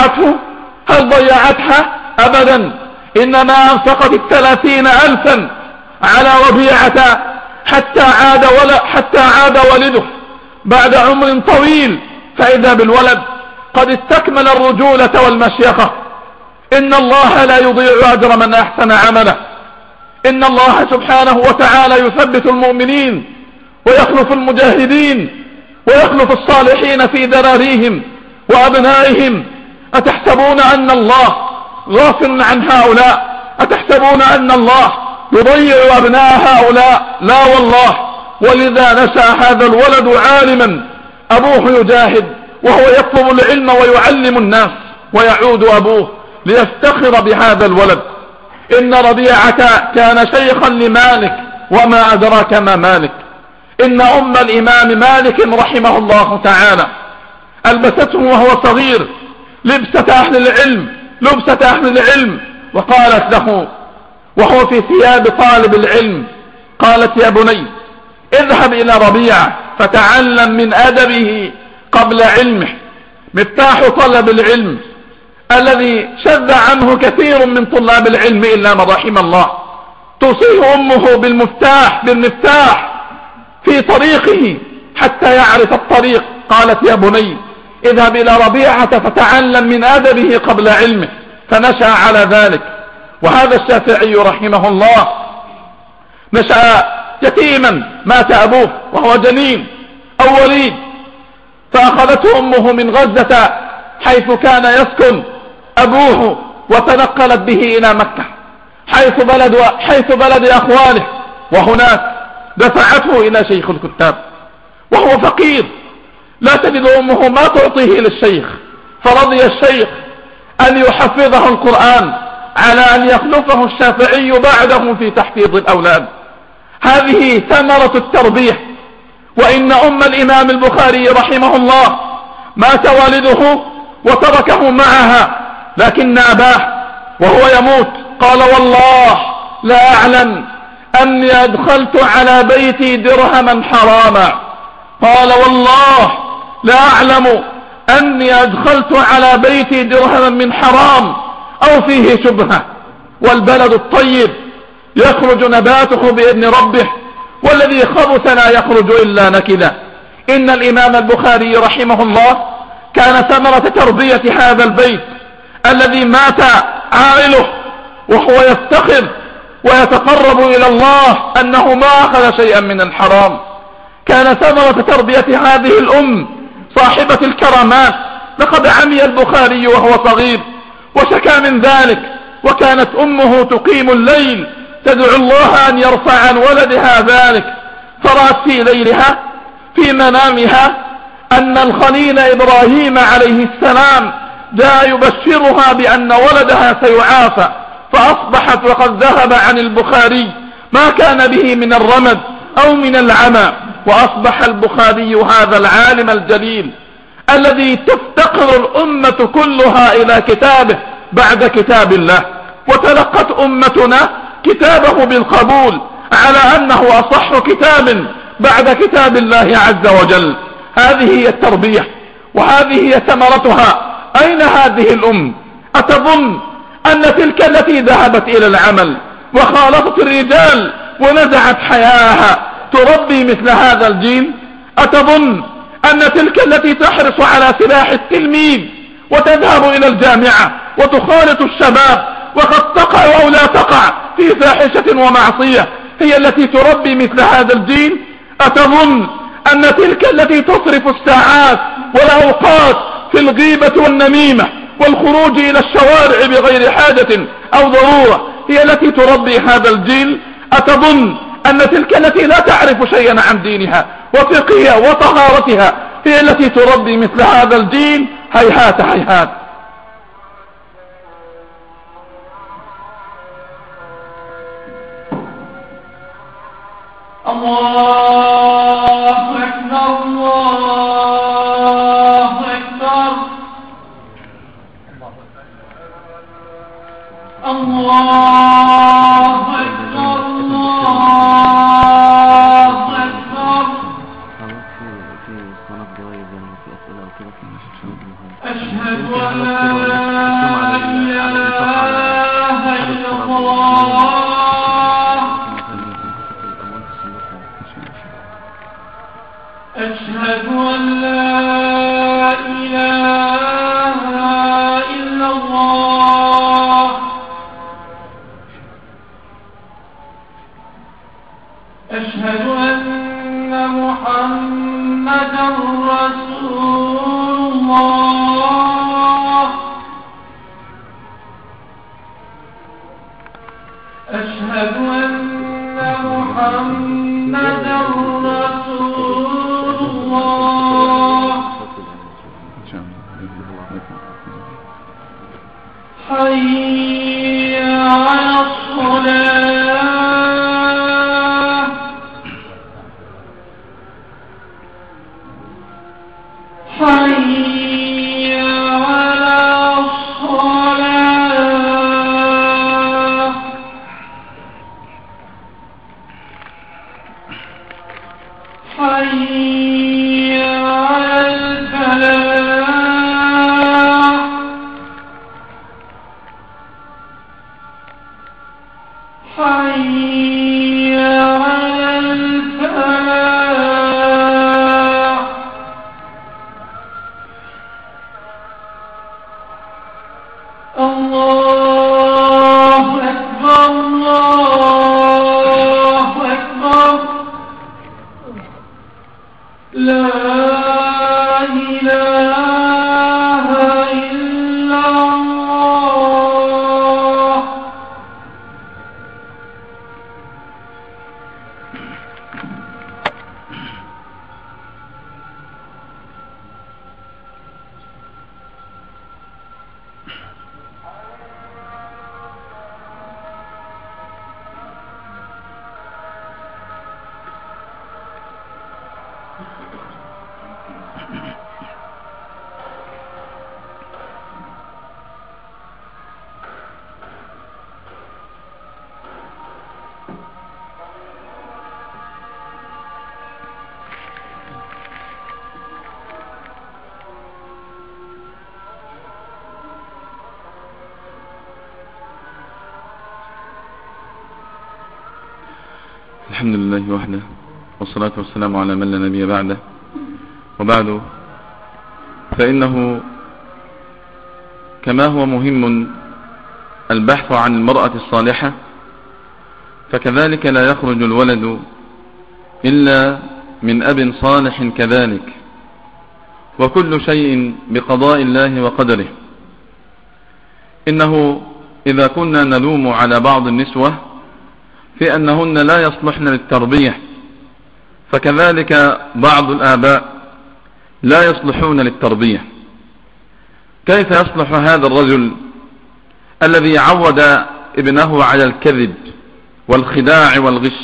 ضيعتها؟ أبدا، إنما أنفقت 30,000 على ربيعة حتى عاد ولده بعد عمر طويل، فإذا بالولد قد استكمل الرجولة والمشيخة. إن الله لا يضيع أجر من أحسن عمله. إن الله سبحانه وتعالى يثبت المؤمنين ويخلف المجاهدين ويخلف الصالحين في ذراريهم وأبنائهم. أتحسبون أن الله غافل عن هؤلاء؟ أتحسبون أن الله يضيع أبناء هؤلاء؟ لا والله. ولذا نشأ هذا الولد عالما، أبوه يجاهد وهو يطلب العلم ويعلم الناس، ويعود أبوه ليفتخر بهذا الولد. إن ربيعة كان شيخا لمالك، وما أدراك ما مالك. إن أم الإمام مالك رحمه الله تعالى ألبسته وهو صغير لبسة أهل العلم، وقالت له وهو في ثياب طالب العلم، قالت يا بني اذهب إلى ربيعة فتعلم من أدبه قبل علمه، مفتاح طلب العلم الذي شذ عنه كثير من طلاب العلم إلا من رحم الله. توصيه أمه بالمفتاح في طريقه حتى يعرف الطريق. قالت يا بني اذهب إلى ربيعة فتعلم من أدبه قبل علمه، فنشأ على ذلك. وهذا الشافعي رحمه الله نشأ يتيما، مات أبوه وهو جنين أو وليد، فأخذته أمه من غزة حيث كان يسكن أبوه وتنقلت به إلى مكة حيث بلد أخواله، وهناك دفعته إلى شيخ الكتاب وهو فقير لا تجد أمه ما تعطيه للشيخ، فرضي الشيخ أن يحفظه القرآن على أن يخلفه الشافعي بعده في تحفيظ الأولاد. هذه ثمرة التربية. وإن أم الإمام البخاري رحمه الله مات والده وتركه معها، لكن أباه وهو يموت قال والله لا أعلم أني أدخلت على بيتي درهما حراما، قال والله لا أعلم أني أدخلت على بيتي درهما من حرام أو فيه شبهة. والبلد الطيب يخرج نباته بإذن ربه، والذي خبث لا يخرج إلا نكدا. إن الإمام البخاري رحمه الله كان ثمرة تربية هذا البيت الذي مات عائله وهو يفتخر ويتقرب إلى الله أنه ما أخذ شيئا من الحرام. كان ثمرة تربية هذه الأم صاحبة الكرامات. لقد عمي البخاري وهو صغير وشكى من ذلك، وكانت أمه تقيم الليل تدعو الله أن يرفع عن ولدها ذلك، فرأت في ليلها في منامها أن الخليل إبراهيم عليه السلام جاء يبشرها بأن ولدها سيعافى، فأصبحت وقد ذهب عن البخاري ما كان به من الرمد أو من العمى، وأصبح البخاري هذا العالم الجليل الذي تفتقر الأمة كلها إلى كتابه بعد كتاب الله. وتلقت أمتنا كتابه بالقبول على أنه أصح كتاب بعد كتاب الله عز وجل. هذه هي التربية وهذه هي ثمرتها. أين هذه الأم؟ أتظن أن تلك التي ذهبت إلى العمل وخالطت الرجال ونزعت حياها تربي مثل هذا الجيل؟ أتظن أن تلك التي تحرص على سلاح التلميذ وتذهب إلى الجامعة وتخالط الشباب وقد تقع أو لا تقع في فاحشة ومعصية هي التي تربي مثل هذا الجيل؟ أتظن أن تلك التي تصرف الساعات والأوقات في الغيبة والنميمة والخروج إلى الشوارع بغير حاجة أو ضرورة هي التي تربي هذا الجيل؟ أتظن أن تلك التي لا تعرف شيئا عن دينها وفقهها وطهارتها هي التي تربي مثل هذا الجيل؟ هيهات هيهات. الله أكبر الله أكبر الله أكبر الله أكبر. أشهد أن لا إله إلا الله. أشهد أن لا إله إلا الله. أشهد أن محمدا رسول الله. أشهد أن محمدا رسول الله. حي على الصلاة. حي على الصلاة. حي على الفلاح. حي على الفلاح. لا إله إلا الله. الحمد لله وحده، والصلاة والسلام على من لا نبي بعده، وبعد، فإنه كما هو مهم البحث عن المرأة الصالحة، فكذلك لا يخرج الولد إلا من أب صالح كذلك، وكل شيء بقضاء الله وقدره. إنه إذا كنا نلوم على بعض النسوة في أنهن لا يصلحن للتربية، فكذلك بعض الآباء لا يصلحون للتربية. كيف يصلح هذا الرجل الذي عود ابنه على الكذب والخداع والغش؟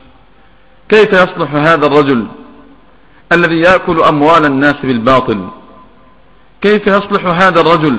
كيف يصلح هذا الرجل الذي يأكل أموال الناس بالباطل؟ كيف يصلح هذا الرجل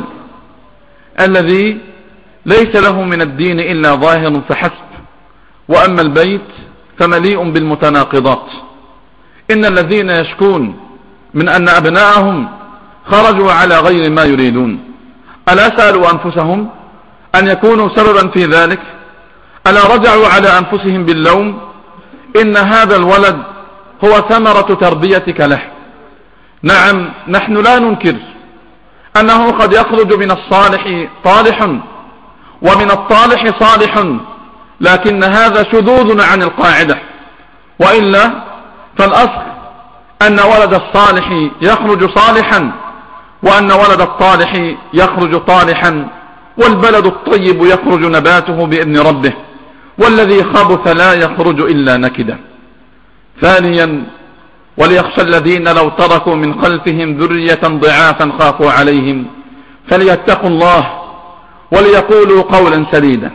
الذي ليس له من الدين إلا ظاهر فحسب، وأما البيت فمليء بالمتناقضات؟ إن الذين يشكون من أن أبناءهم خرجوا على غير ما يريدون، ألا سألوا أنفسهم أن يكونوا سببا في ذلك؟ ألا رجعوا على أنفسهم باللوم؟ إن هذا الولد هو ثمرة تربيتك له. نعم، نحن لا ننكر أنه قد يخرج من الصالح طالح ومن الطالح صالح، لكن هذا شذوذ عن القاعدة، وإلا فالأصل أن ولد الصالح يخرج صالحا، وأن ولد الطالح يخرج طالحا، والبلد الطيب يخرج نباته بإذن ربه، والذي خبث لا يخرج إلا نكدا. ثانيا، وليخشى الذين لو تركوا من خلفهم ذرية ضعافا خافوا عليهم فليتقوا الله وليقولوا قولا سديدا.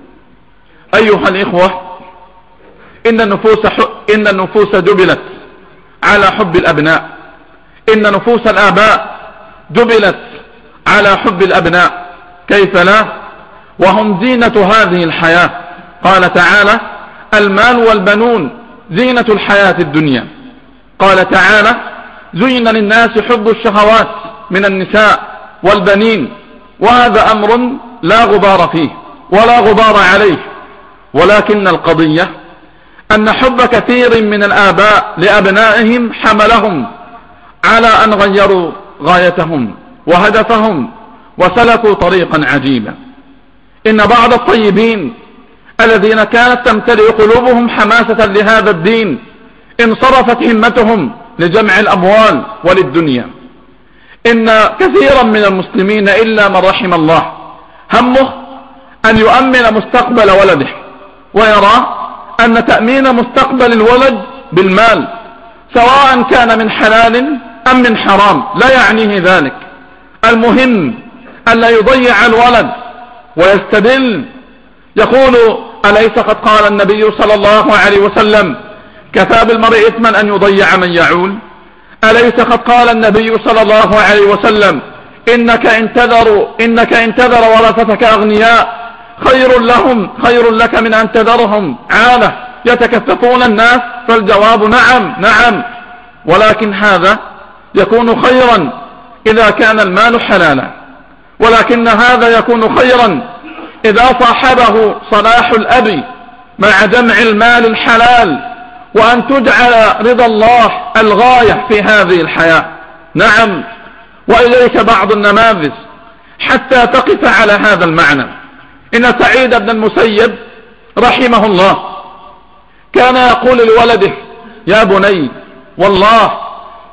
أيها الإخوة، إن النفوس جبلت على حب الأبناء، إن نفوس الآباء جبلت على حب الأبناء، كيف لا؟ وهم زينة هذه الحياة. قال تعالى: المال والبنون زينة الحياة الدنيا. قال تعالى: زين للناس حب الشهوات من النساء والبنين، وهذا أمر لا غبار فيه ولا غبار عليه، ولكن القضية أن حب كثير من الآباء لأبنائهم حملهم على أن غيروا غايتهم وهدفهم وسلكوا طريقا عجيبا. إن بعض الطيبين الذين كانت تمتلئ قلوبهم حماسة لهذا الدين انصرفت همتهم لجمع الأموال وللدنيا. إن كثيرا من المسلمين إلا من رحم الله همه أن يؤمن مستقبل ولده، ويرى أن تأمين مستقبل الولد بالمال، سواء كان من حلال أم من حرام، لا يعنيه ذلك. المهم أن لا يضيع الولد ويستدل. يقول: أليس قد قال النبي صلى الله عليه وسلم: كفى بالمرء إثما أن يضيع من يعول؟ أليس قد قال النبي صلى الله عليه وسلم: إنك إن تذر ورثتك أغنياء خير لك من أن تذرهم عالة يتكففون الناس؟ فالجواب نعم نعم، ولكن هذا يكون خيرا إذا كان المال حلالا، ولكن هذا يكون خيرا إذا صاحبه صلاح الأب مع جمع المال الحلال، وأن تجعل رضا الله الغاية في هذه الحياة. نعم، وإليك بعض النماذج حتى تقف على هذا المعنى. إن سعيد بن المسيب رحمه الله كان يقول لولده: يا بني، والله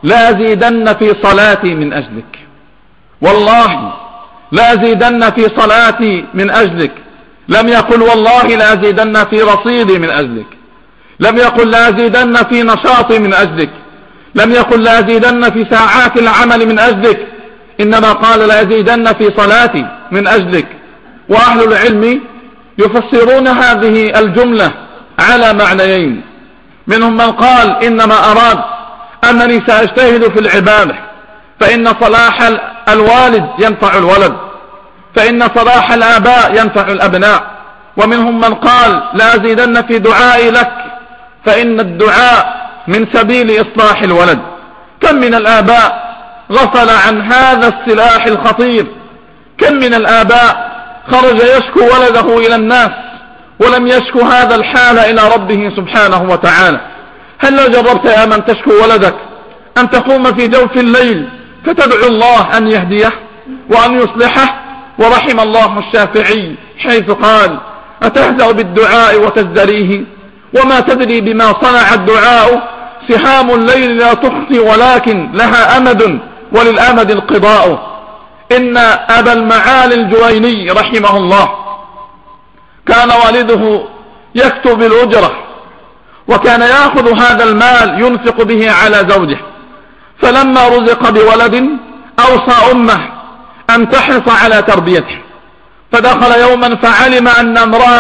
لأزيدن في صلاتي من أجلك، والله لأزيدن في صلاتي من أجلك. لم يقل والله لأزيدن في رصيدي من أجلك، لم يقل لأزيدن في نشاطي من أجلك، لم يقل لأزيدن في ساعات العمل من أجلك، إنما قال لأزيدن في صلاتي من أجلك. وأهل العلم يفسرون هذه الجملة على معنيين، منهم من قال إنما أراد أنني سأجتهد في العبادة، فإن صلاح الوالد ينفع الولد، فإن صلاح الآباء ينفع الأبناء. ومنهم من قال لأزيدن في دعائي لك، فإن الدعاء من سبيل إصلاح الولد. كم من الآباء غفل عن هذا السلاح الخطير، كم من الآباء خرج يشكو ولده إلى الناس ولم يشكو هذا الحال إلى ربه سبحانه وتعالى. هل لو جربت يا من تشكو ولدك أن تقوم في جوف الليل فتدعو الله أن يهديه وأن يصلحه؟ ورحم الله الشافعي حيث قال أتهزأ بالدعاء وتزدريه وما تدري بما صنع الدعاء، سهام الليل لا تخفي ولكن لها أمد وللأمد القضاء. إن أبا المعالي الجويني رحمه الله كان والده يكتب الأجرة، وكان يأخذ هذا المال ينفق به على زوجه، فلما رزق بولد أوصى أمه أن تحرص على تربيته. فدخل يوما فعلم أن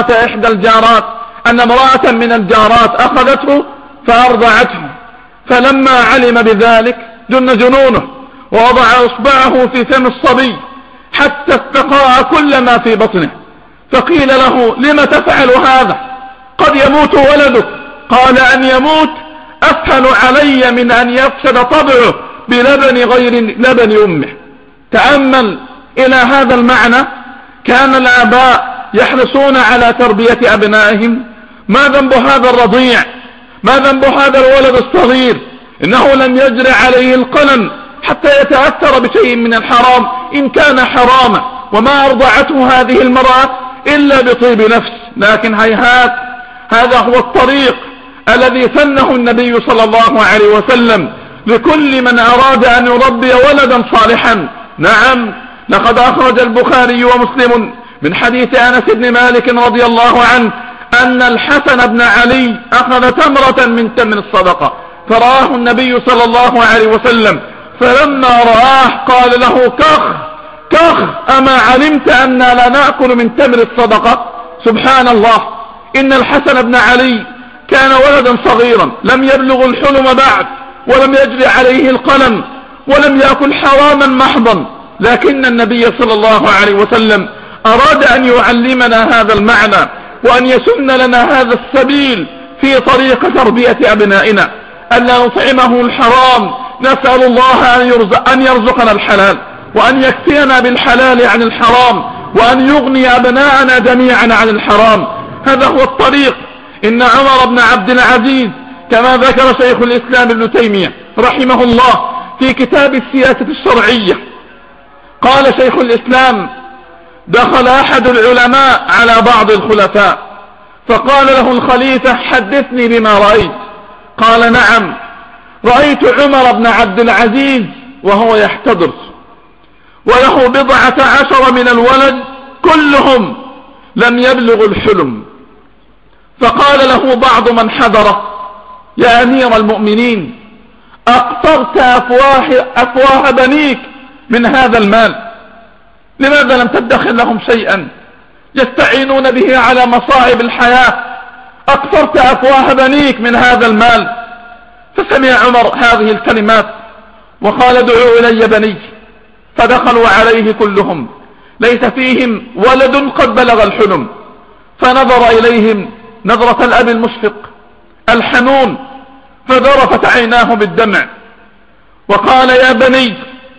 امرأة من الجارات أخذته فأرضعته، فلما علم بذلك جن جنونه ووضع إصبعه في فم الصبي حتى استقاء كل ما في بطنه، فقيل له لم تفعل هذا؟ قد يموت ولدك. قال أن يموت أسهل علي من أن يفسد طبعه بلبن غير لبن أمه. تأمل إلى هذا المعنى. كان الآباء يحرصون على تربية أبنائهم. ما ذنب هذا الرضيع؟ ما ذنب هذا الولد الصغير؟ إنه لم يجري عليه القلم حتى يتأثر بشيء من الحرام إن كان حراما، وما أرضعته هذه المرأة إلا بطيب نفس. لكن هيهات، هذا هو الطريق الذي سنه النبي صلى الله عليه وسلم لكل من أراد أن يربي ولدا صالحا. نعم، لقد أخرج البخاري ومسلم من حديث أنس بن مالك رضي الله عنه أن الحسن بن علي أخذ تمرة من تمر الصدقة فرآه النبي صلى الله عليه وسلم، فلما رآه قال له كخ أما علمت أننا لا نأكل من تمر الصدقة؟ سبحان الله، إن الحسن بن علي كان ولدا صغيرا لم يبلغ الحلم بعد، ولم يجري عليه القلم، ولم يأكل حراما محضا، لكن النبي صلى الله عليه وسلم أراد أن يعلمنا هذا المعنى وأن يسن لنا هذا السبيل في طريق تربية أبنائنا، ألا نطعمه الحرام. نسأل الله أن يرزقنا الحلال، وأن يكفينا بالحلال عن الحرام، وأن يغني أبناءنا جميعا عن الحرام. هذا هو الطريق. إن عمر بن عبد العزيز كما ذكر شيخ الإسلام ابن تيمية رحمه الله في كتاب السياسة الشرعية، قال شيخ الإسلام: دخل أحد العلماء على بعض الخلفاء فقال له الخليفة: حدثني بما رأيت. قال: نعم، رأيت عمر بن عبد العزيز وهو يحتضر وله 14 من الولد كلهم لم يبلغ الحلم. فقال له بعض من حضره: يا أمير المؤمنين، أقطرت أفواه بنيك من هذا المال، لماذا لم تدخر لهم شيئا يستعينون به على مصائب الحياة؟ أقطرت أفواه بنيك من هذا المال. فسمع عمر هذه الكلمات وقال: ادعوا إلي بني. فدخلوا عليه كلهم ليس فيهم ولد قد بلغ الحلم، فنظر إليهم نظرة الأب المشفق الحنون، فذرفت عيناه بالدمع وقال: يا بني،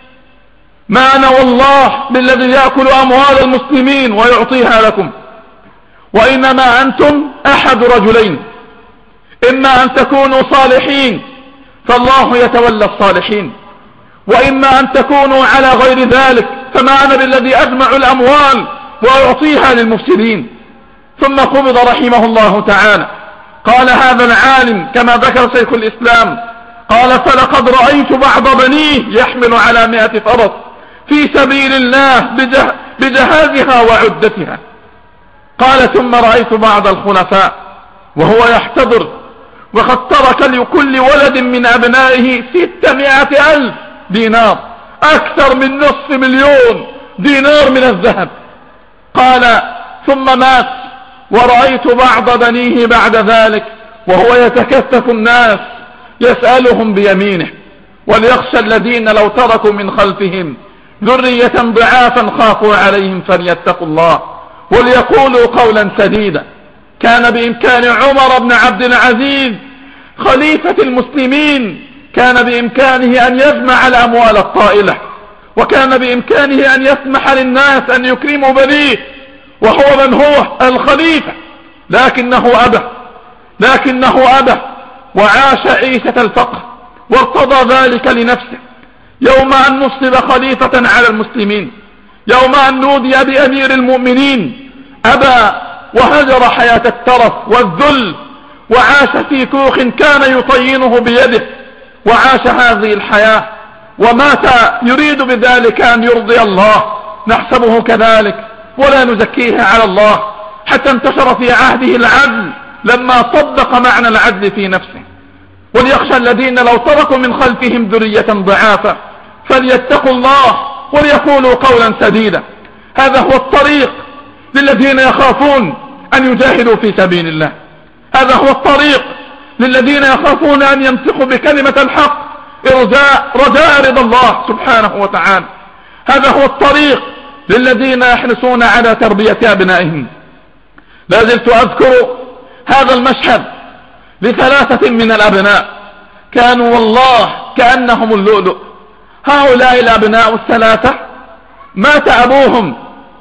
ما أنا والله بالذي يأكل أموال المسلمين ويعطيها لكم، وإنما أنتم أحد رجلين: إما أن تكونوا صالحين فالله يتولى الصالحين، وإما أن تكونوا على غير ذلك فما أنا بالذي أجمع الأموال وأعطيها للمفسدين. ثم قبض رحمه الله تعالى. قال هذا العالم كما ذكر شيخ الإسلام: قال فلقد رأيت بعض بنيه يحمل على 100 فرس في سبيل الله بجهازها وعدتها. قال ثم رأيت بعض الخلفاء وهو يحتضر وقد ترك لكل ولد من أبنائه 600,000 دينار، أكثر من 500,000 دينار من الذهب. قال ثم مات ورأيت بعض بنيه بعد ذلك وهو يتكتف الناس يسألهم بيمينه. وليخشى الذين لو تركوا من خلفهم ذرية ضعافا خافوا عليهم فليتقوا الله وليقولوا قولا سديدا. كان بإمكان عمر بن عبد العزيز خليفة المسلمين، كان بإمكانه أن يجمع الأموال الطائلة، وكان بإمكانه أن يسمح للناس أن يكرموا بنيه وهو من هو الخليفة، لكنه أبى وعاش عيشة الفقر وارتضى ذلك لنفسه. يوم أن نصب خليفة على المسلمين، يوم أن نودي بأمير المؤمنين، أبى وهجر حياة الترف والذل وعاش في كوخ كان يطينه بيده، وعاش هذه الحياة ومات يريد بذلك أن يرضي الله. نحسبه كذلك ولا نزكيه على الله، حتى انتشر في عهده العدل لما طبق معنى العدل في نفسه. وليخشى الذين لو تركوا من خلفهم ذرية ضعافا فليتقوا الله وليقولوا قولا سديدا. هذا هو الطريق للذين يخافون أن يجاهدوا في سبيل الله، هذا هو الطريق للذين يخافون أن يمسكوا بكلمة الحق رجاء رضا الله سبحانه وتعالى، هذا هو الطريق للذين يحرصون على تربية أبنائهم. لا زلت أذكر هذا المشهد ل3 من الأبناء كانوا والله كأنهم اللؤلؤ. هؤلاء الأبناء 3 مات أبوهم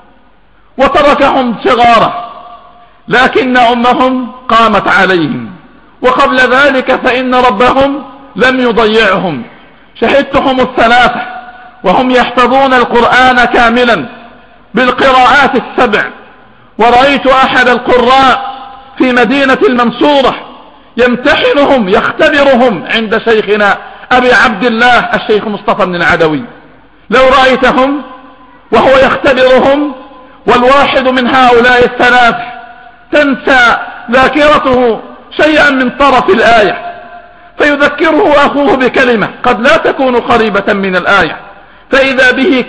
وتركهم صغارا، لكن أمهم قامت عليهم، وقبل ذلك فإن ربهم لم يضيعهم. شهدتهم 3 وهم يحفظون القرآن كاملا بالقراءات 7، ورأيت أحد القراء في مدينة المنصورة يمتحنهم يختبرهم عند شيخنا أبي عبد الله الشيخ مصطفى بن العدوي. لو رأيتهم وهو يختبرهم، والواحد من هؤلاء 3 تنسى ذاكرته شيئا من طرف الآية، فيذكره أخوه بكلمة قد لا تكون قريبة من الآية، فإذا به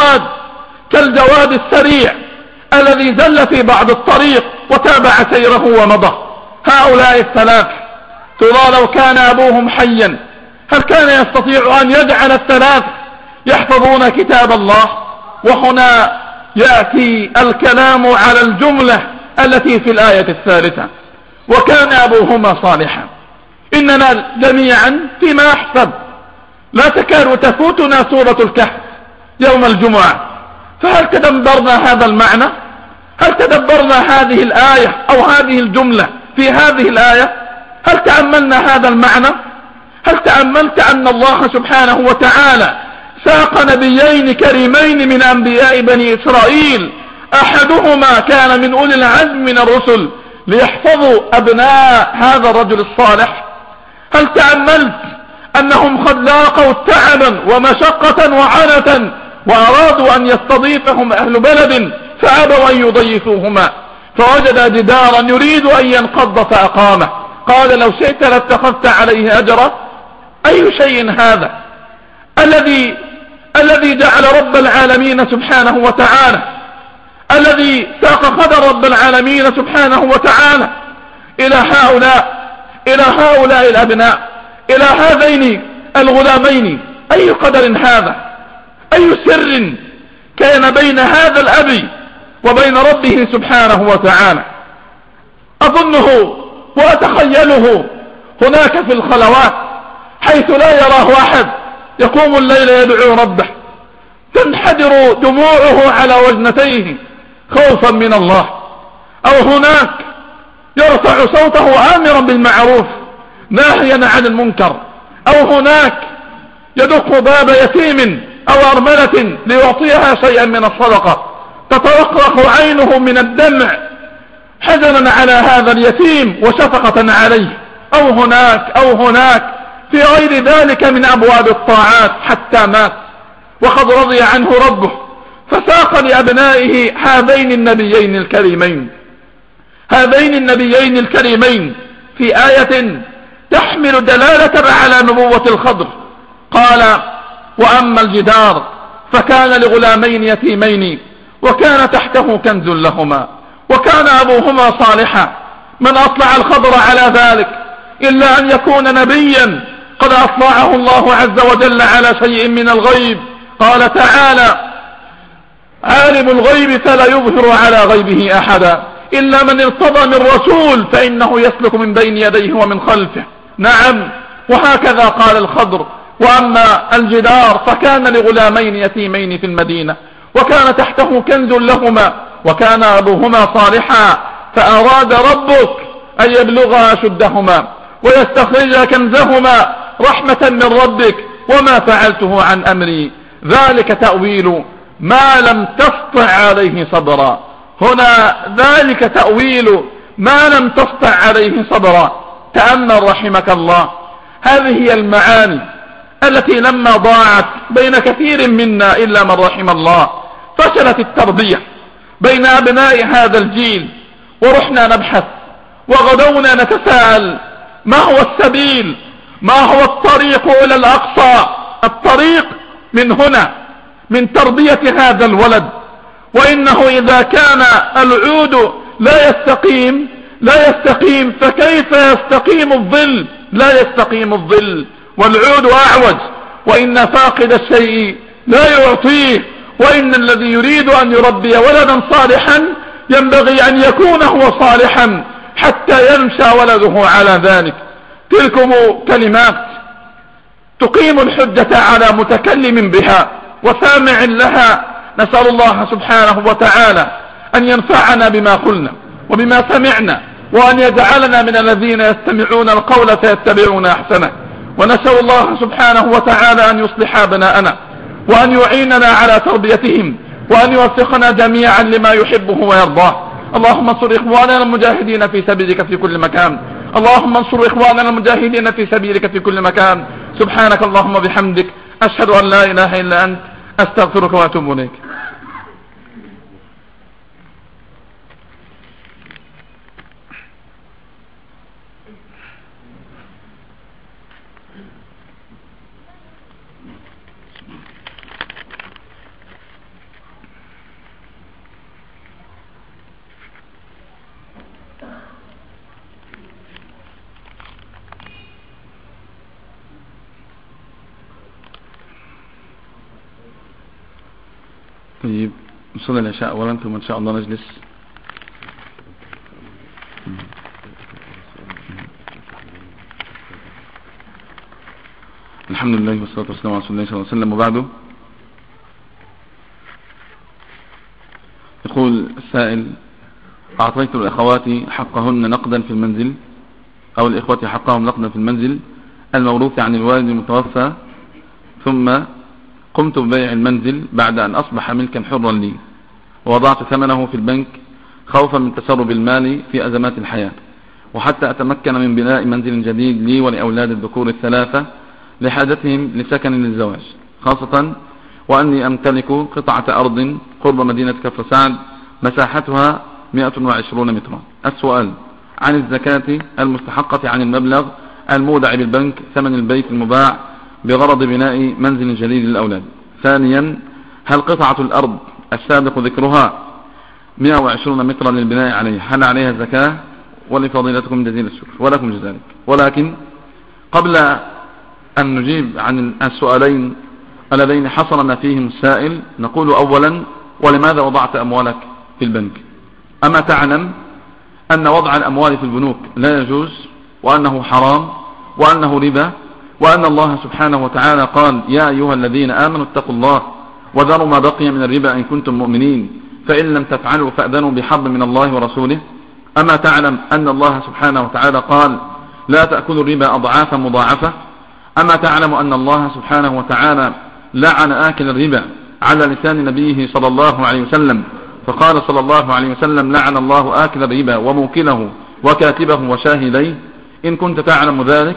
كالجواد السريع الذي زل في بعض الطريق وتابع سيره ومضى. هؤلاء 3 ترى لو كان أبوهم حيا هل كان يستطيع أن يجعل 3 يحفظون كتاب الله؟ وهنا يأتي الكلام على الجملة التي في الآية 3: وكان أبوهما صالحا. إننا جميعا فيما أحسب لا تكاد تفوتنا سورة الكهف يوم الجمعة، فهل تدبرنا هذا المعنى؟ هل تدبرنا هذه الآية أو هذه الجملة في هذه الآية؟ هل تأملنا هذا المعنى؟ هل تأملت أن الله سبحانه وتعالى ساق نبيين كريمين من أنبياء بني إسرائيل، أحدهما كان من أولي العزم من الرسل، ليحفظوا أبناء هذا الرجل الصالح؟ هل تأملت أنهم قد لاقوا تعبا ومشقة وعنة وأرادوا أن يستضيفهم أهل بلد فأبوا أن يضيفوهما، فوجد جدارا يريد أن ينقض فأقامه، قال لو شئت لاتخذت عليه أجرا. أي شيء هذا الذي جعل رب العالمين سبحانه وتعالى، الذي ساق خبر رب العالمين سبحانه وتعالى إلى هؤلاء الأبناء، إلى هذين الغلامين؟ أي قدر هذا؟ أي سر كان بين هذا الأب وبين ربه سبحانه وتعالى؟ أظنه وأتخيله هناك في الخلوات حيث لا يراه أحد، يقوم الليل يدعو ربه، تنحدر دموعه على وجنتيه خوفا من الله، أو هناك يرفع صوته آمرا بالمعروف ناهيا عن المنكر، أو هناك يدق باب يتيم أو أرملة ليعطيها شيئا من الصدقة تتوقف عينه من الدمع حزنا على هذا اليتيم وشفقة عليه، أو هناك في غير ذلك من أبواب الطاعات حتى مات وقد رضي عنه ربه، فساق لأبنائه هذين النبيين الكريمين في آية تحمل دلالة على نبوة الخضر. قال: وأما الجدار فكان لغلامين يتيمين وكان تحته كنز لهما وكان أبوهما صالحا. من أطلع الخضر على ذلك إلا أن يكون نبيا قد أطلعه الله عز وجل على شيء من الغيب. قال تعالى: عالم الغيب فلا يظهر على غيبه أحدا إلا من ارتضى من رسول فإنه يسلك من بين يديه ومن خلفه. نعم، وهكذا قال الخضر: وأما الجدار فكان لغلامين يتيمين في المدينة وكان تحته كنز لهما وكان أبوهما صالحا فأراد ربك أن يبلغا أشدهما ويستخرجا كنزهما رحمة من ربك وما فعلته عن أمري ذلك تأويل ما لم تسطع عليه صبرا. هنا ذلك تأويل ما لم تسطع عليه صبرا. تأمل رحمك الله، هذه هي المعاني التي لما ضاعت بين كثير منا إلا من رحم الله فشلت التربية بين أبناء هذا الجيل، ورحنا نبحث وغدونا نتساءل: ما هو السبيل؟ ما هو الطريق إلى الأقصى؟ الطريق من هنا، من تربية هذا الولد. وإنه إذا كان العود لا يستقيم فكيف يستقيم الظل؟ لا يستقيم الظل والعود أعوج. وإن فاقد الشيء لا يعطيه، وإن الذي يريد أن يربي ولدا صالحا ينبغي أن يكون هو صالحا حتى ينشأ ولده على ذلك. تلكم كلمات تقيم الحجة على متكلم بها وسامع لها. نسأل الله سبحانه وتعالى أن ينفعنا بما قلنا وبما سمعنا، وأن يجعلنا من الذين يستمعون القول فيتبعون أحسنه. ونسأل الله سبحانه وتعالى أن يصلح أبناءنا وأن يعيننا على تربيتهم وأن يوفقنا جميعا لما يحبه ويرضاه. اللهم انصر إخواننا المجاهدين في سبيلك في كل مكان. اللهم انصر إخواننا المجاهدين في سبيلك في كل مكان. سبحانك اللهم بحمدك، أشهد أن لا إله إلا أنت، أستغفرك وأتوب إليك. طيب، نصلي العشاء أولا ثم إن شاء الله نجلس. الحمد لله والصلاة والسلام على رسول الله صلى الله عليه وسلم، وبعده. يقول السائل: أعطيت الأخوات حقهن نقدا في المنزل، أو الإخوة حقهم نقدا في المنزل الموروث عن الوالد المتوفى، ثم قمت ببيع المنزل بعد أن أصبح ملكا حرا لي، ووضعت ثمنه في البنك خوفا من تسرب المال في أزمات الحياة، وحتى أتمكن من بناء منزل جديد لي ولأولاد الذكور الثلاثة لحاجتهم لسكن للزواج، خاصة وأني أمتلك قطعة أرض قرب مدينة كفر سعد مساحتها 120 مترا. السؤال عن الزكاة المستحقة عن المبلغ المودع بالبنك ثمن البيت المباع بغرض بناء منزل جديد للأولاد. ثانيا، هل قطعة الأرض السابق ذكرها 120 مترا للبناء عليه هل عليها زكاة؟ ولفضيلتكم جزيل الشكر ولكم جزالك. ولكن قبل أن نجيب عن السؤالين اللذين حصلنا فيهم السائل، نقول أولا: ولماذا وضعت أموالك في البنك؟ أما تعلم أن وضع الأموال في البنوك لا يجوز، وأنه حرام، وأنه ربا، وأن الله سبحانه وتعالى قال: يا أيها الذين آمنوا اتقوا الله وذروا ما بقي من الربا إن كنتم مؤمنين، فإن لم تفعلوا فأذنوا بحرب من الله ورسوله. أما تعلم أن الله سبحانه وتعالى قال: لا تأكلوا الربا أضعافا مضاعفة. أما تعلم أن الله سبحانه وتعالى لعن آكل الربا على لسان نبيه صلى الله عليه وسلم، فقال صلى الله عليه وسلم: لعن الله آكل الربا وموكله وكاتبه وشاهديه. إن كنت تعلم ذلك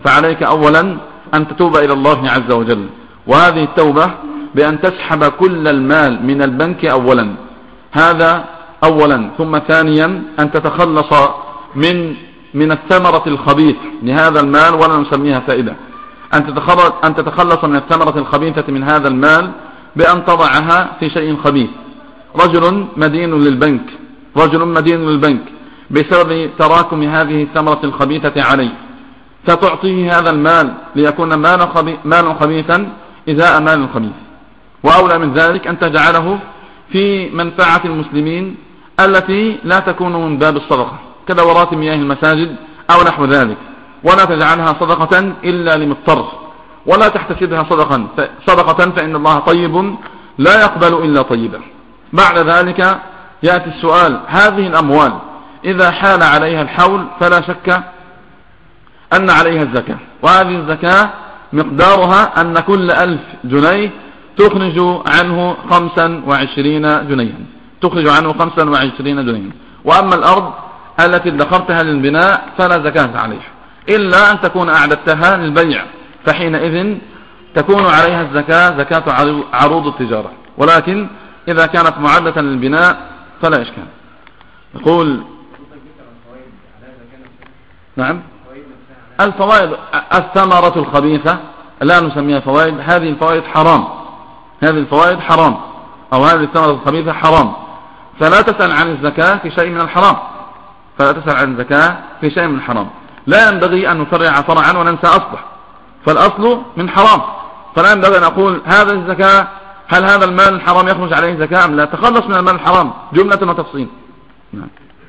فعليك أولا أن تتوب إلى الله عز وجل، وهذه التوبة بأن تسحب كل المال من البنك أولا، هذا أولا. ثم ثانيا أن تتخلص من الثمرة الخبيث لهذا المال، ولا نسميها فائدة، أن تتخلص من الثمرة الخبيثة من هذا المال بأن تضعها في شيء خبيث. رجل مدين للبنك بسبب تراكم هذه الثمرة الخبيثة عليه، فتعطيه هذا المال ليكون مالا خبيثا إزاء مال خبيث. وأولى من ذلك أن تجعله في منفعة المسلمين التي لا تكون من باب الصدقة كدورات مياه المساجد أو نحو ذلك، ولا تجعلها صدقة إلا لمضطر، ولا تحتسبها صدقة فإن الله طيب لا يقبل إلا طيبا. بعد ذلك يأتي السؤال: هذه الأموال إذا حال عليها الحول فلا شك أن عليها الزكاة، وهذه الزكاة مقدارها أن كل 1000 جنيه تخرج عنه 25 جنيها. وأما الأرض التي ادخرتها للبناء فلا زكاة عليها إلا أن تكون أعددتها للبيع، فحينئذ تكون عليها الزكاة زكاة عروض التجارة. ولكن إذا كانت معدة للبناء فلا إشكال. يقول نعم الفوائد الثمرة الخبيثة لا نسميها فوائد، هذه الفوائد حرام، أو هذه الثمرة الخبيثة حرام، فلا تسأل عن الزكاة في شيء من الحرام. لا ينبغي أن نفرع فرعا وننسى أصله، فالأصل من حرام، فلا ينبغي أن أقول هذا الزكاة، هل هذا المال الحرام يخرج عليه زكاة أم لا؟ تخلص من المال الحرام جملة وتفصيل. نعم.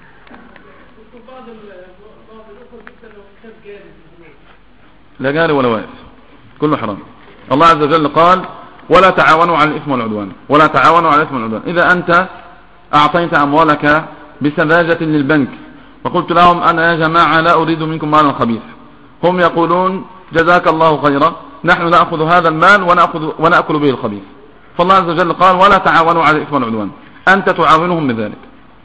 لا جاري ولا واقف، كله حرام. الله عز وجل قال: ولا تعاونوا على الإثم والعدوان. إذا أنت أعطيت أموالك بسذاجة للبنك وقلت لهم: أنا يا جماعة لا أريد منكم مالا خبيث، هم يقولون: جزاك الله خيرا، نحن نأخذ هذا المال ونأكل به الخبيث. فالله عز وجل قال: ولا تعاونوا على الإثم والعدوان، أنت تعاونهم بذلك.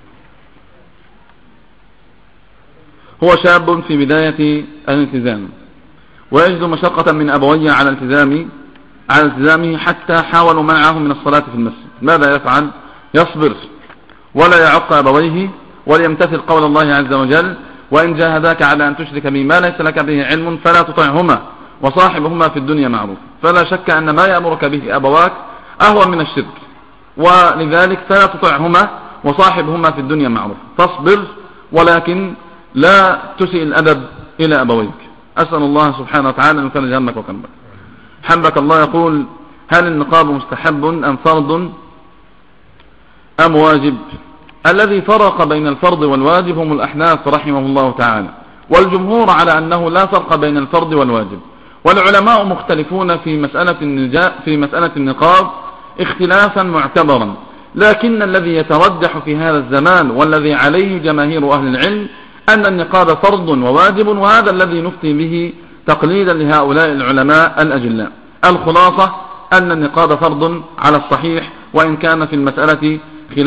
هو شاب في بداية الالتزام ويجد مشقة من أبويه على التزامه حتى حاولوا منعه من الصلاة في المسجد. ماذا يفعل؟ يصبر ولا يعق أبويه وليمتثل قول الله عز وجل: وإن جاهداك على أن تشرك بي ما ليس لك به علم فلا تطعهما وصاحبهما في الدنيا معروف. فلا شك أن ما يأمرك به أبواك أهون من الشرك، ولذلك فلا تطعهما وصاحبهما في الدنيا معروف. فاصبر ولكن لا تسيء الأدب إلى أبويك. أسأل الله سبحانه وتعالى أن يفرج همك وكربك. حبك الله يقول: هل النقاب مستحب أم فرض أم واجب؟ الذي فرق بين الفرض والواجب هم الأحناف رحمه الله تعالى، والجمهور على أنه لا فرق بين الفرض والواجب. والعلماء مختلفون في مسألة النقاب اختلافا معتبرا، لكن الذي يترجح في هذا الزمان والذي عليه جماهير أهل العلم أن النقاب فرض وواجب، وهذا الذي نفتي به تقليدا لهؤلاء العلماء الأجلاء. الخلاصة أن النقاب فرض على الصحيح، وإن كان في المسألة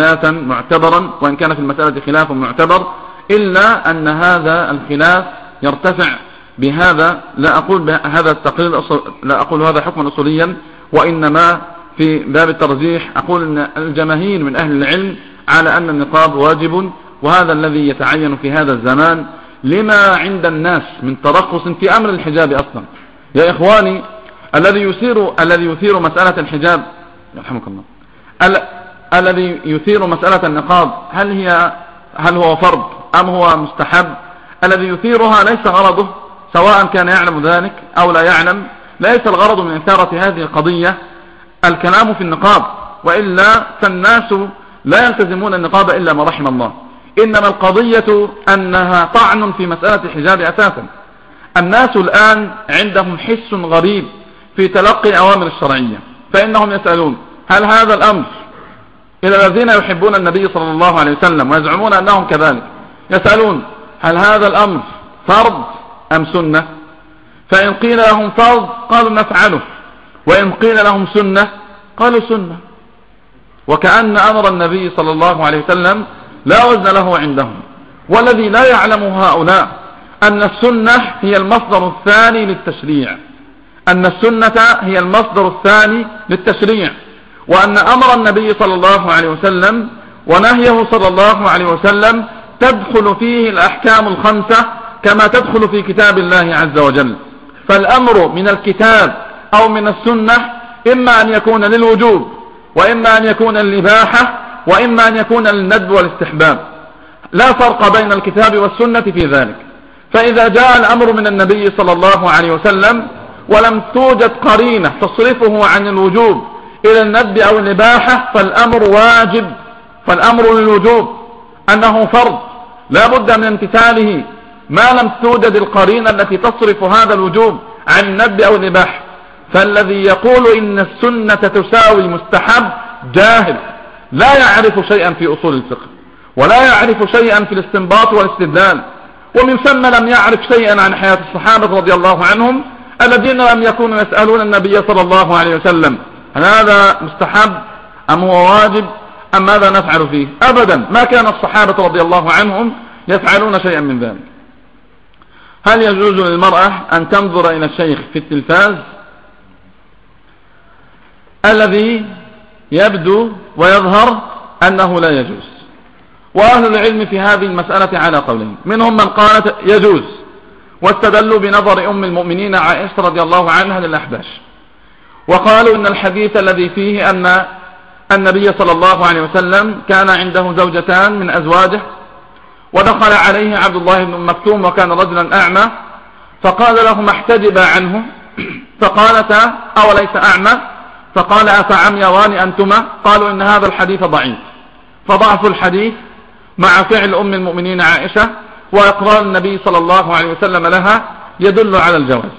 خلاف معتبر، إلا أن هذا الخلاف يرتفع بهذا. لا أقول هذا حكما أصوليا، وإنما في باب الترجيح أقول أن الجماهير من أهل العلم على أن النقاب واجب، وهذا الذي يتعين في هذا الزمان لما عند الناس من ترخص في أمر الحجاب أصلا. يا إخواني، الذي يثير مسألة الحجاب يرحمك الله، الذي يثير مسألة النقاب هل هو فرض أم هو مستحب؟ الذي يثيرها ليس غرضه، سواء كان يعلم ذلك أو لا يعلم، ليس الغرض من إثارة هذه القضية الكلام في النقاب، وإلا فالناس لا يلتزمون النقاب إلا ما رحم الله. إنما القضية أنها طعن في مسألة الحجاب أساسا. الناس الآن عندهم حس غريب في تلقي أوامر الشرعية، فإنهم يسألون: هل هذا الأمر إلى الذين يحبون النبي صلى الله عليه وسلم ويزعمون أنهم كذلك، يسألون: هل هذا الأمر فرض أم سنة؟ فإن قيل لهم فرض قالوا نفعله، وإن قيل لهم سنة قالوا سنة، وكأن أمر النبي صلى الله عليه وسلم لا وزن له عندهم. والذي لا يعلم هؤلاء أن السنة هي المصدر الثاني للتشريع، أن السنة هي المصدر الثاني للتشريع، وأن أمر النبي صلى الله عليه وسلم ونهيه صلى الله عليه وسلم تدخل فيه الأحكام الخمسة كما تدخل في كتاب الله عز وجل. فالأمر من الكتاب أو من السنة إما أن يكون للوجوب، وإما أن يكون للإباحة، وإما أن يكون للندب والاستحباب، لا فرق بين الكتاب والسنة في ذلك. فإذا جاء الأمر من النبي صلى الله عليه وسلم ولم توجد قرينة تصرفه عن الوجوب إلى الندب أو الإباحة فالأمر واجب، فالأمر للوجوب، أنه فرض لا بد من امتثاله ما لم توجد القرينة التي تصرف هذا الوجوب عن الندب أو الإباحة. فالذي يقول إن السنة تساوي المستحب جاهل، لا يعرف شيئا في أصول الفقه، ولا يعرف شيئا في الاستنباط والاستدلال، ومن ثم لم يعرف شيئا عن حياة الصحابة رضي الله عنهم الذين لم يكونوا يسألون النبي صلى الله عليه وسلم هل هذا مستحب أم هو واجب أم ماذا نفعل فيه؟ أبدا، ما كان الصحابة رضي الله عنهم يفعلون شيئا من ذلك. هل يجوز للمرأة أن تنظر إلى الشيخ في التلفاز؟ الذي يبدو ويظهر أنه لا يجوز، وأهل العلم في هذه المسألة على قولين، منهم من قالت يجوز واستدلوا بنظر أم المؤمنين عائشة رضي الله عنها للأحباش، وقالوا إن الحديث الذي فيه أن النبي صلى الله عليه وسلم كان عنده زوجتان من أزواجه، ودخل عليه عبد الله بن مكتوم وكان رجلا أعمى، فقال لهما احتجبا عنه، فقالتا أوليس أعمى؟ فقال أفعميوان أنتما؟ قالوا إن هذا الحديث ضعيف. فضعف الحديث مع فعل أم المؤمنين عائشة وإقرار النبي صلى الله عليه وسلم لها يدل على الجواز.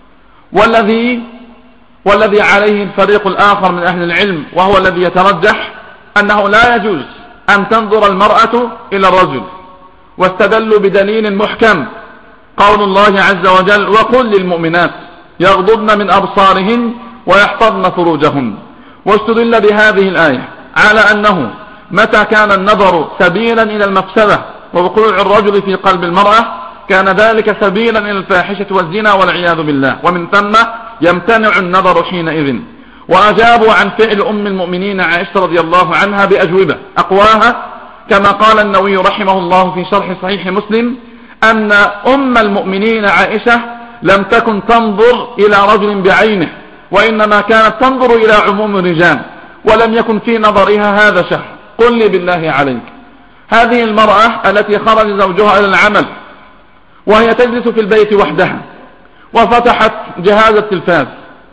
والذي عليه الفريق الآخر من أهل العلم وهو الذي يترجح أنه لا يجوز أن تنظر المرأة إلى الرجل، واستدلوا بدليل محكم قول الله عز وجل وقل للمؤمنات يغضضن من أبصارهن ويحفظن فروجهن، واستدل بهذه الآية على أنه متى كان النظر سبيلا إلى المفسدة ووقوع الرجل في قلب المرأة كان ذلك سبيلا إلى الفاحشة والزنا والعياذ بالله، ومن ثم يمتنع النظر حينئذ. وأجابوا عن فعل أم المؤمنين عائشة رضي الله عنها بأجوبة أقواها، كما قال النووي رحمه الله في شرح صحيح مسلم أن أم المؤمنين عائشة لم تكن تنظر إلى رجل بعينه، وإنما كانت تنظر إلى عموم الرجال، ولم يكن في نظرها هذا شهر. قل لي بالله عليك، هذه المرأة التي خرج زوجها إلى العمل وهي تجلس في البيت وحدها وفتحت جهاز التلفاز،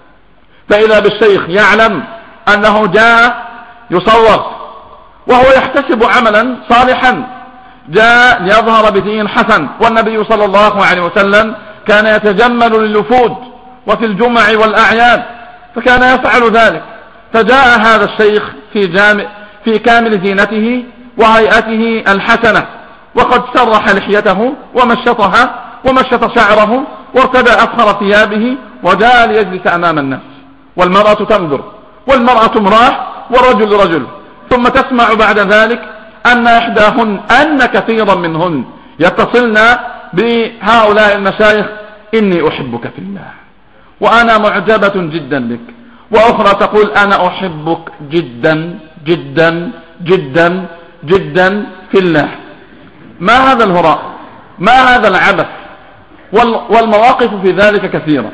فإذا بالشيخ يعلم أنه جاء يصور وهو يحتسب عملا صالحا، جاء ليظهر بدين حسن، والنبي صلى الله عليه وسلم كان يتجمل للوفود وفي الجمع والأعياد فكان يفعل ذلك، فجاء هذا الشيخ في كامل زينته وهيئته الحسنة، وقد سرح لحيته ومشطها ومشط شعره وارتدى أفخر ثيابه وجاء ليجلس أمام الناس، والمرأة تنظر، والمرأة امرأة والرجل رجل، ثم تسمع بعد ذلك أن إحداهن أن كثيرا منهن يتصلن بهؤلاء المشايخ إني أحبك في الله وأنا معجبة جدا بك، وأخرى تقول أنا أحبك جدا جدا جدا جدا في الله. ما هذا الهراء؟ ما هذا العبث؟ والمواقف في ذلك كثيرة.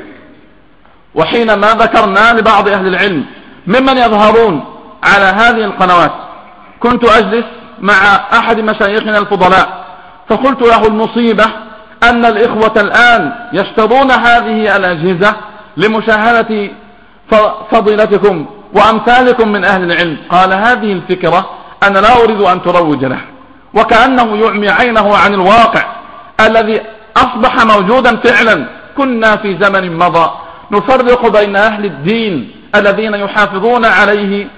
وحينما ذكرنا لبعض أهل العلم ممن يظهرون على هذه القنوات كنت أجلس مع أحد مشايخنا الفضلاء فقلت له المصيبة أن الإخوة الآن يشترون هذه الأجهزة لمشاهدة فضيلتكم وأمثالكم من أهل العلم. قال هذه الفكرة أنا لا أريد أن تروج له، وكأنه يعمي عينه عن الواقع الذي أصبح موجودا فعلا. كنا في زمن مضى نفرق بين أهل الدين الذين يحافظون عليه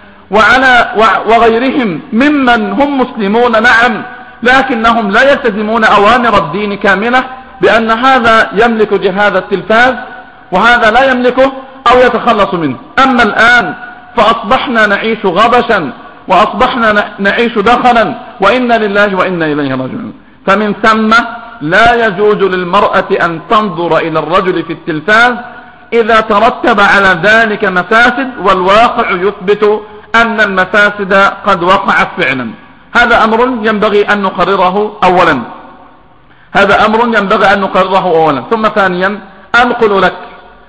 وغيرهم ممن هم مسلمون نعم، لكنهم لا يلتزمون أوامر الدين كاملة، بأن هذا يملك جهاز التلفاز وهذا لا يملكه أو يتخلص منه. أما الآن فأصبحنا نعيش غبشا وأصبحنا نعيش دخلا، وإنا لله وإنا إليه راجعون. فمن ثم لا يجوز للمرأة أن تنظر إلى الرجل في التلفاز إذا ترتب على ذلك مفاسد، والواقع يثبت أن المفاسد قد وقعت فعلا. هذا أمر ينبغي أن نقرره أولا، هذا أمر ينبغي أن نقرره أولا. ثم ثانيا أنقل لك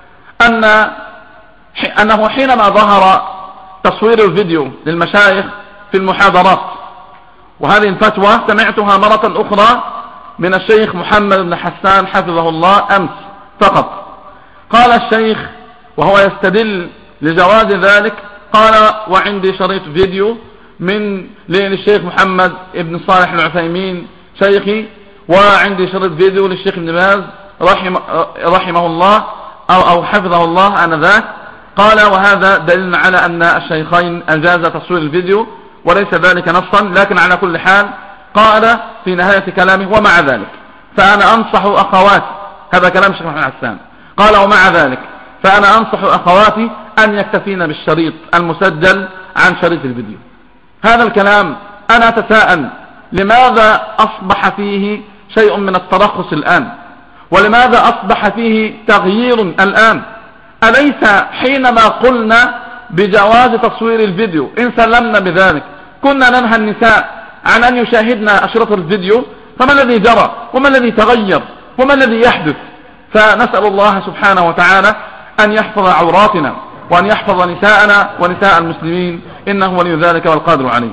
أنه حينما ظهر تصوير الفيديو للمشايخ في المحاضرات، وهذه الفتوى سمعتها مرة أخرى من الشيخ محمد بن حسان حفظه الله أمس فقط، قال الشيخ وهو يستدل لجواز ذلك، قال وعندي شريط فيديو من للشيخ محمد بن صالح العثيمين شيخي، وعندي شريط فيديو للشيخ ابن باز رحمه الله أو حفظه الله آنذاك، قال وهذا دليل على أن الشيخين أجاز تصوير الفيديو وليس ذلك نصا، لكن على كل حال قال في نهاية كلامه ومع ذلك فأنا أنصح أخواتي، هذا كلام الشيخ محمد حسان، قال ومع ذلك فأنا أنصح أخواتي أن يكتفين بالشريط المسجل عن شريط الفيديو. هذا الكلام أنا أتساءل لماذا أصبح فيه شيء من الترخص الآن، ولماذا أصبح فيه تغيير الآن؟ أليس حينما قلنا بجواز تصوير الفيديو إن سلمنا بذلك كنا ننهى النساء عن أن يشاهدن أشرطة الفيديو؟ فما الذي جرى وما الذي تغير وما الذي يحدث؟ فنسأل الله سبحانه وتعالى أن يحفظ عوراتنا وأن يحفظ نساءنا ونساء المسلمين، إنه ولي ذلك والقادر عليه.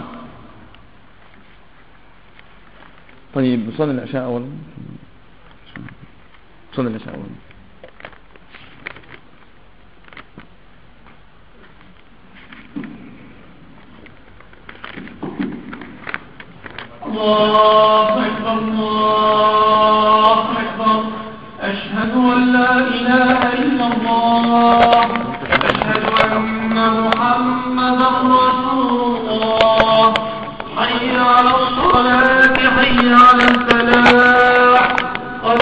طيب صلي العشاء أولا، صلي العشاء أولا. الله أكبر الله أكبر، أشهد أن لا إله إلا الله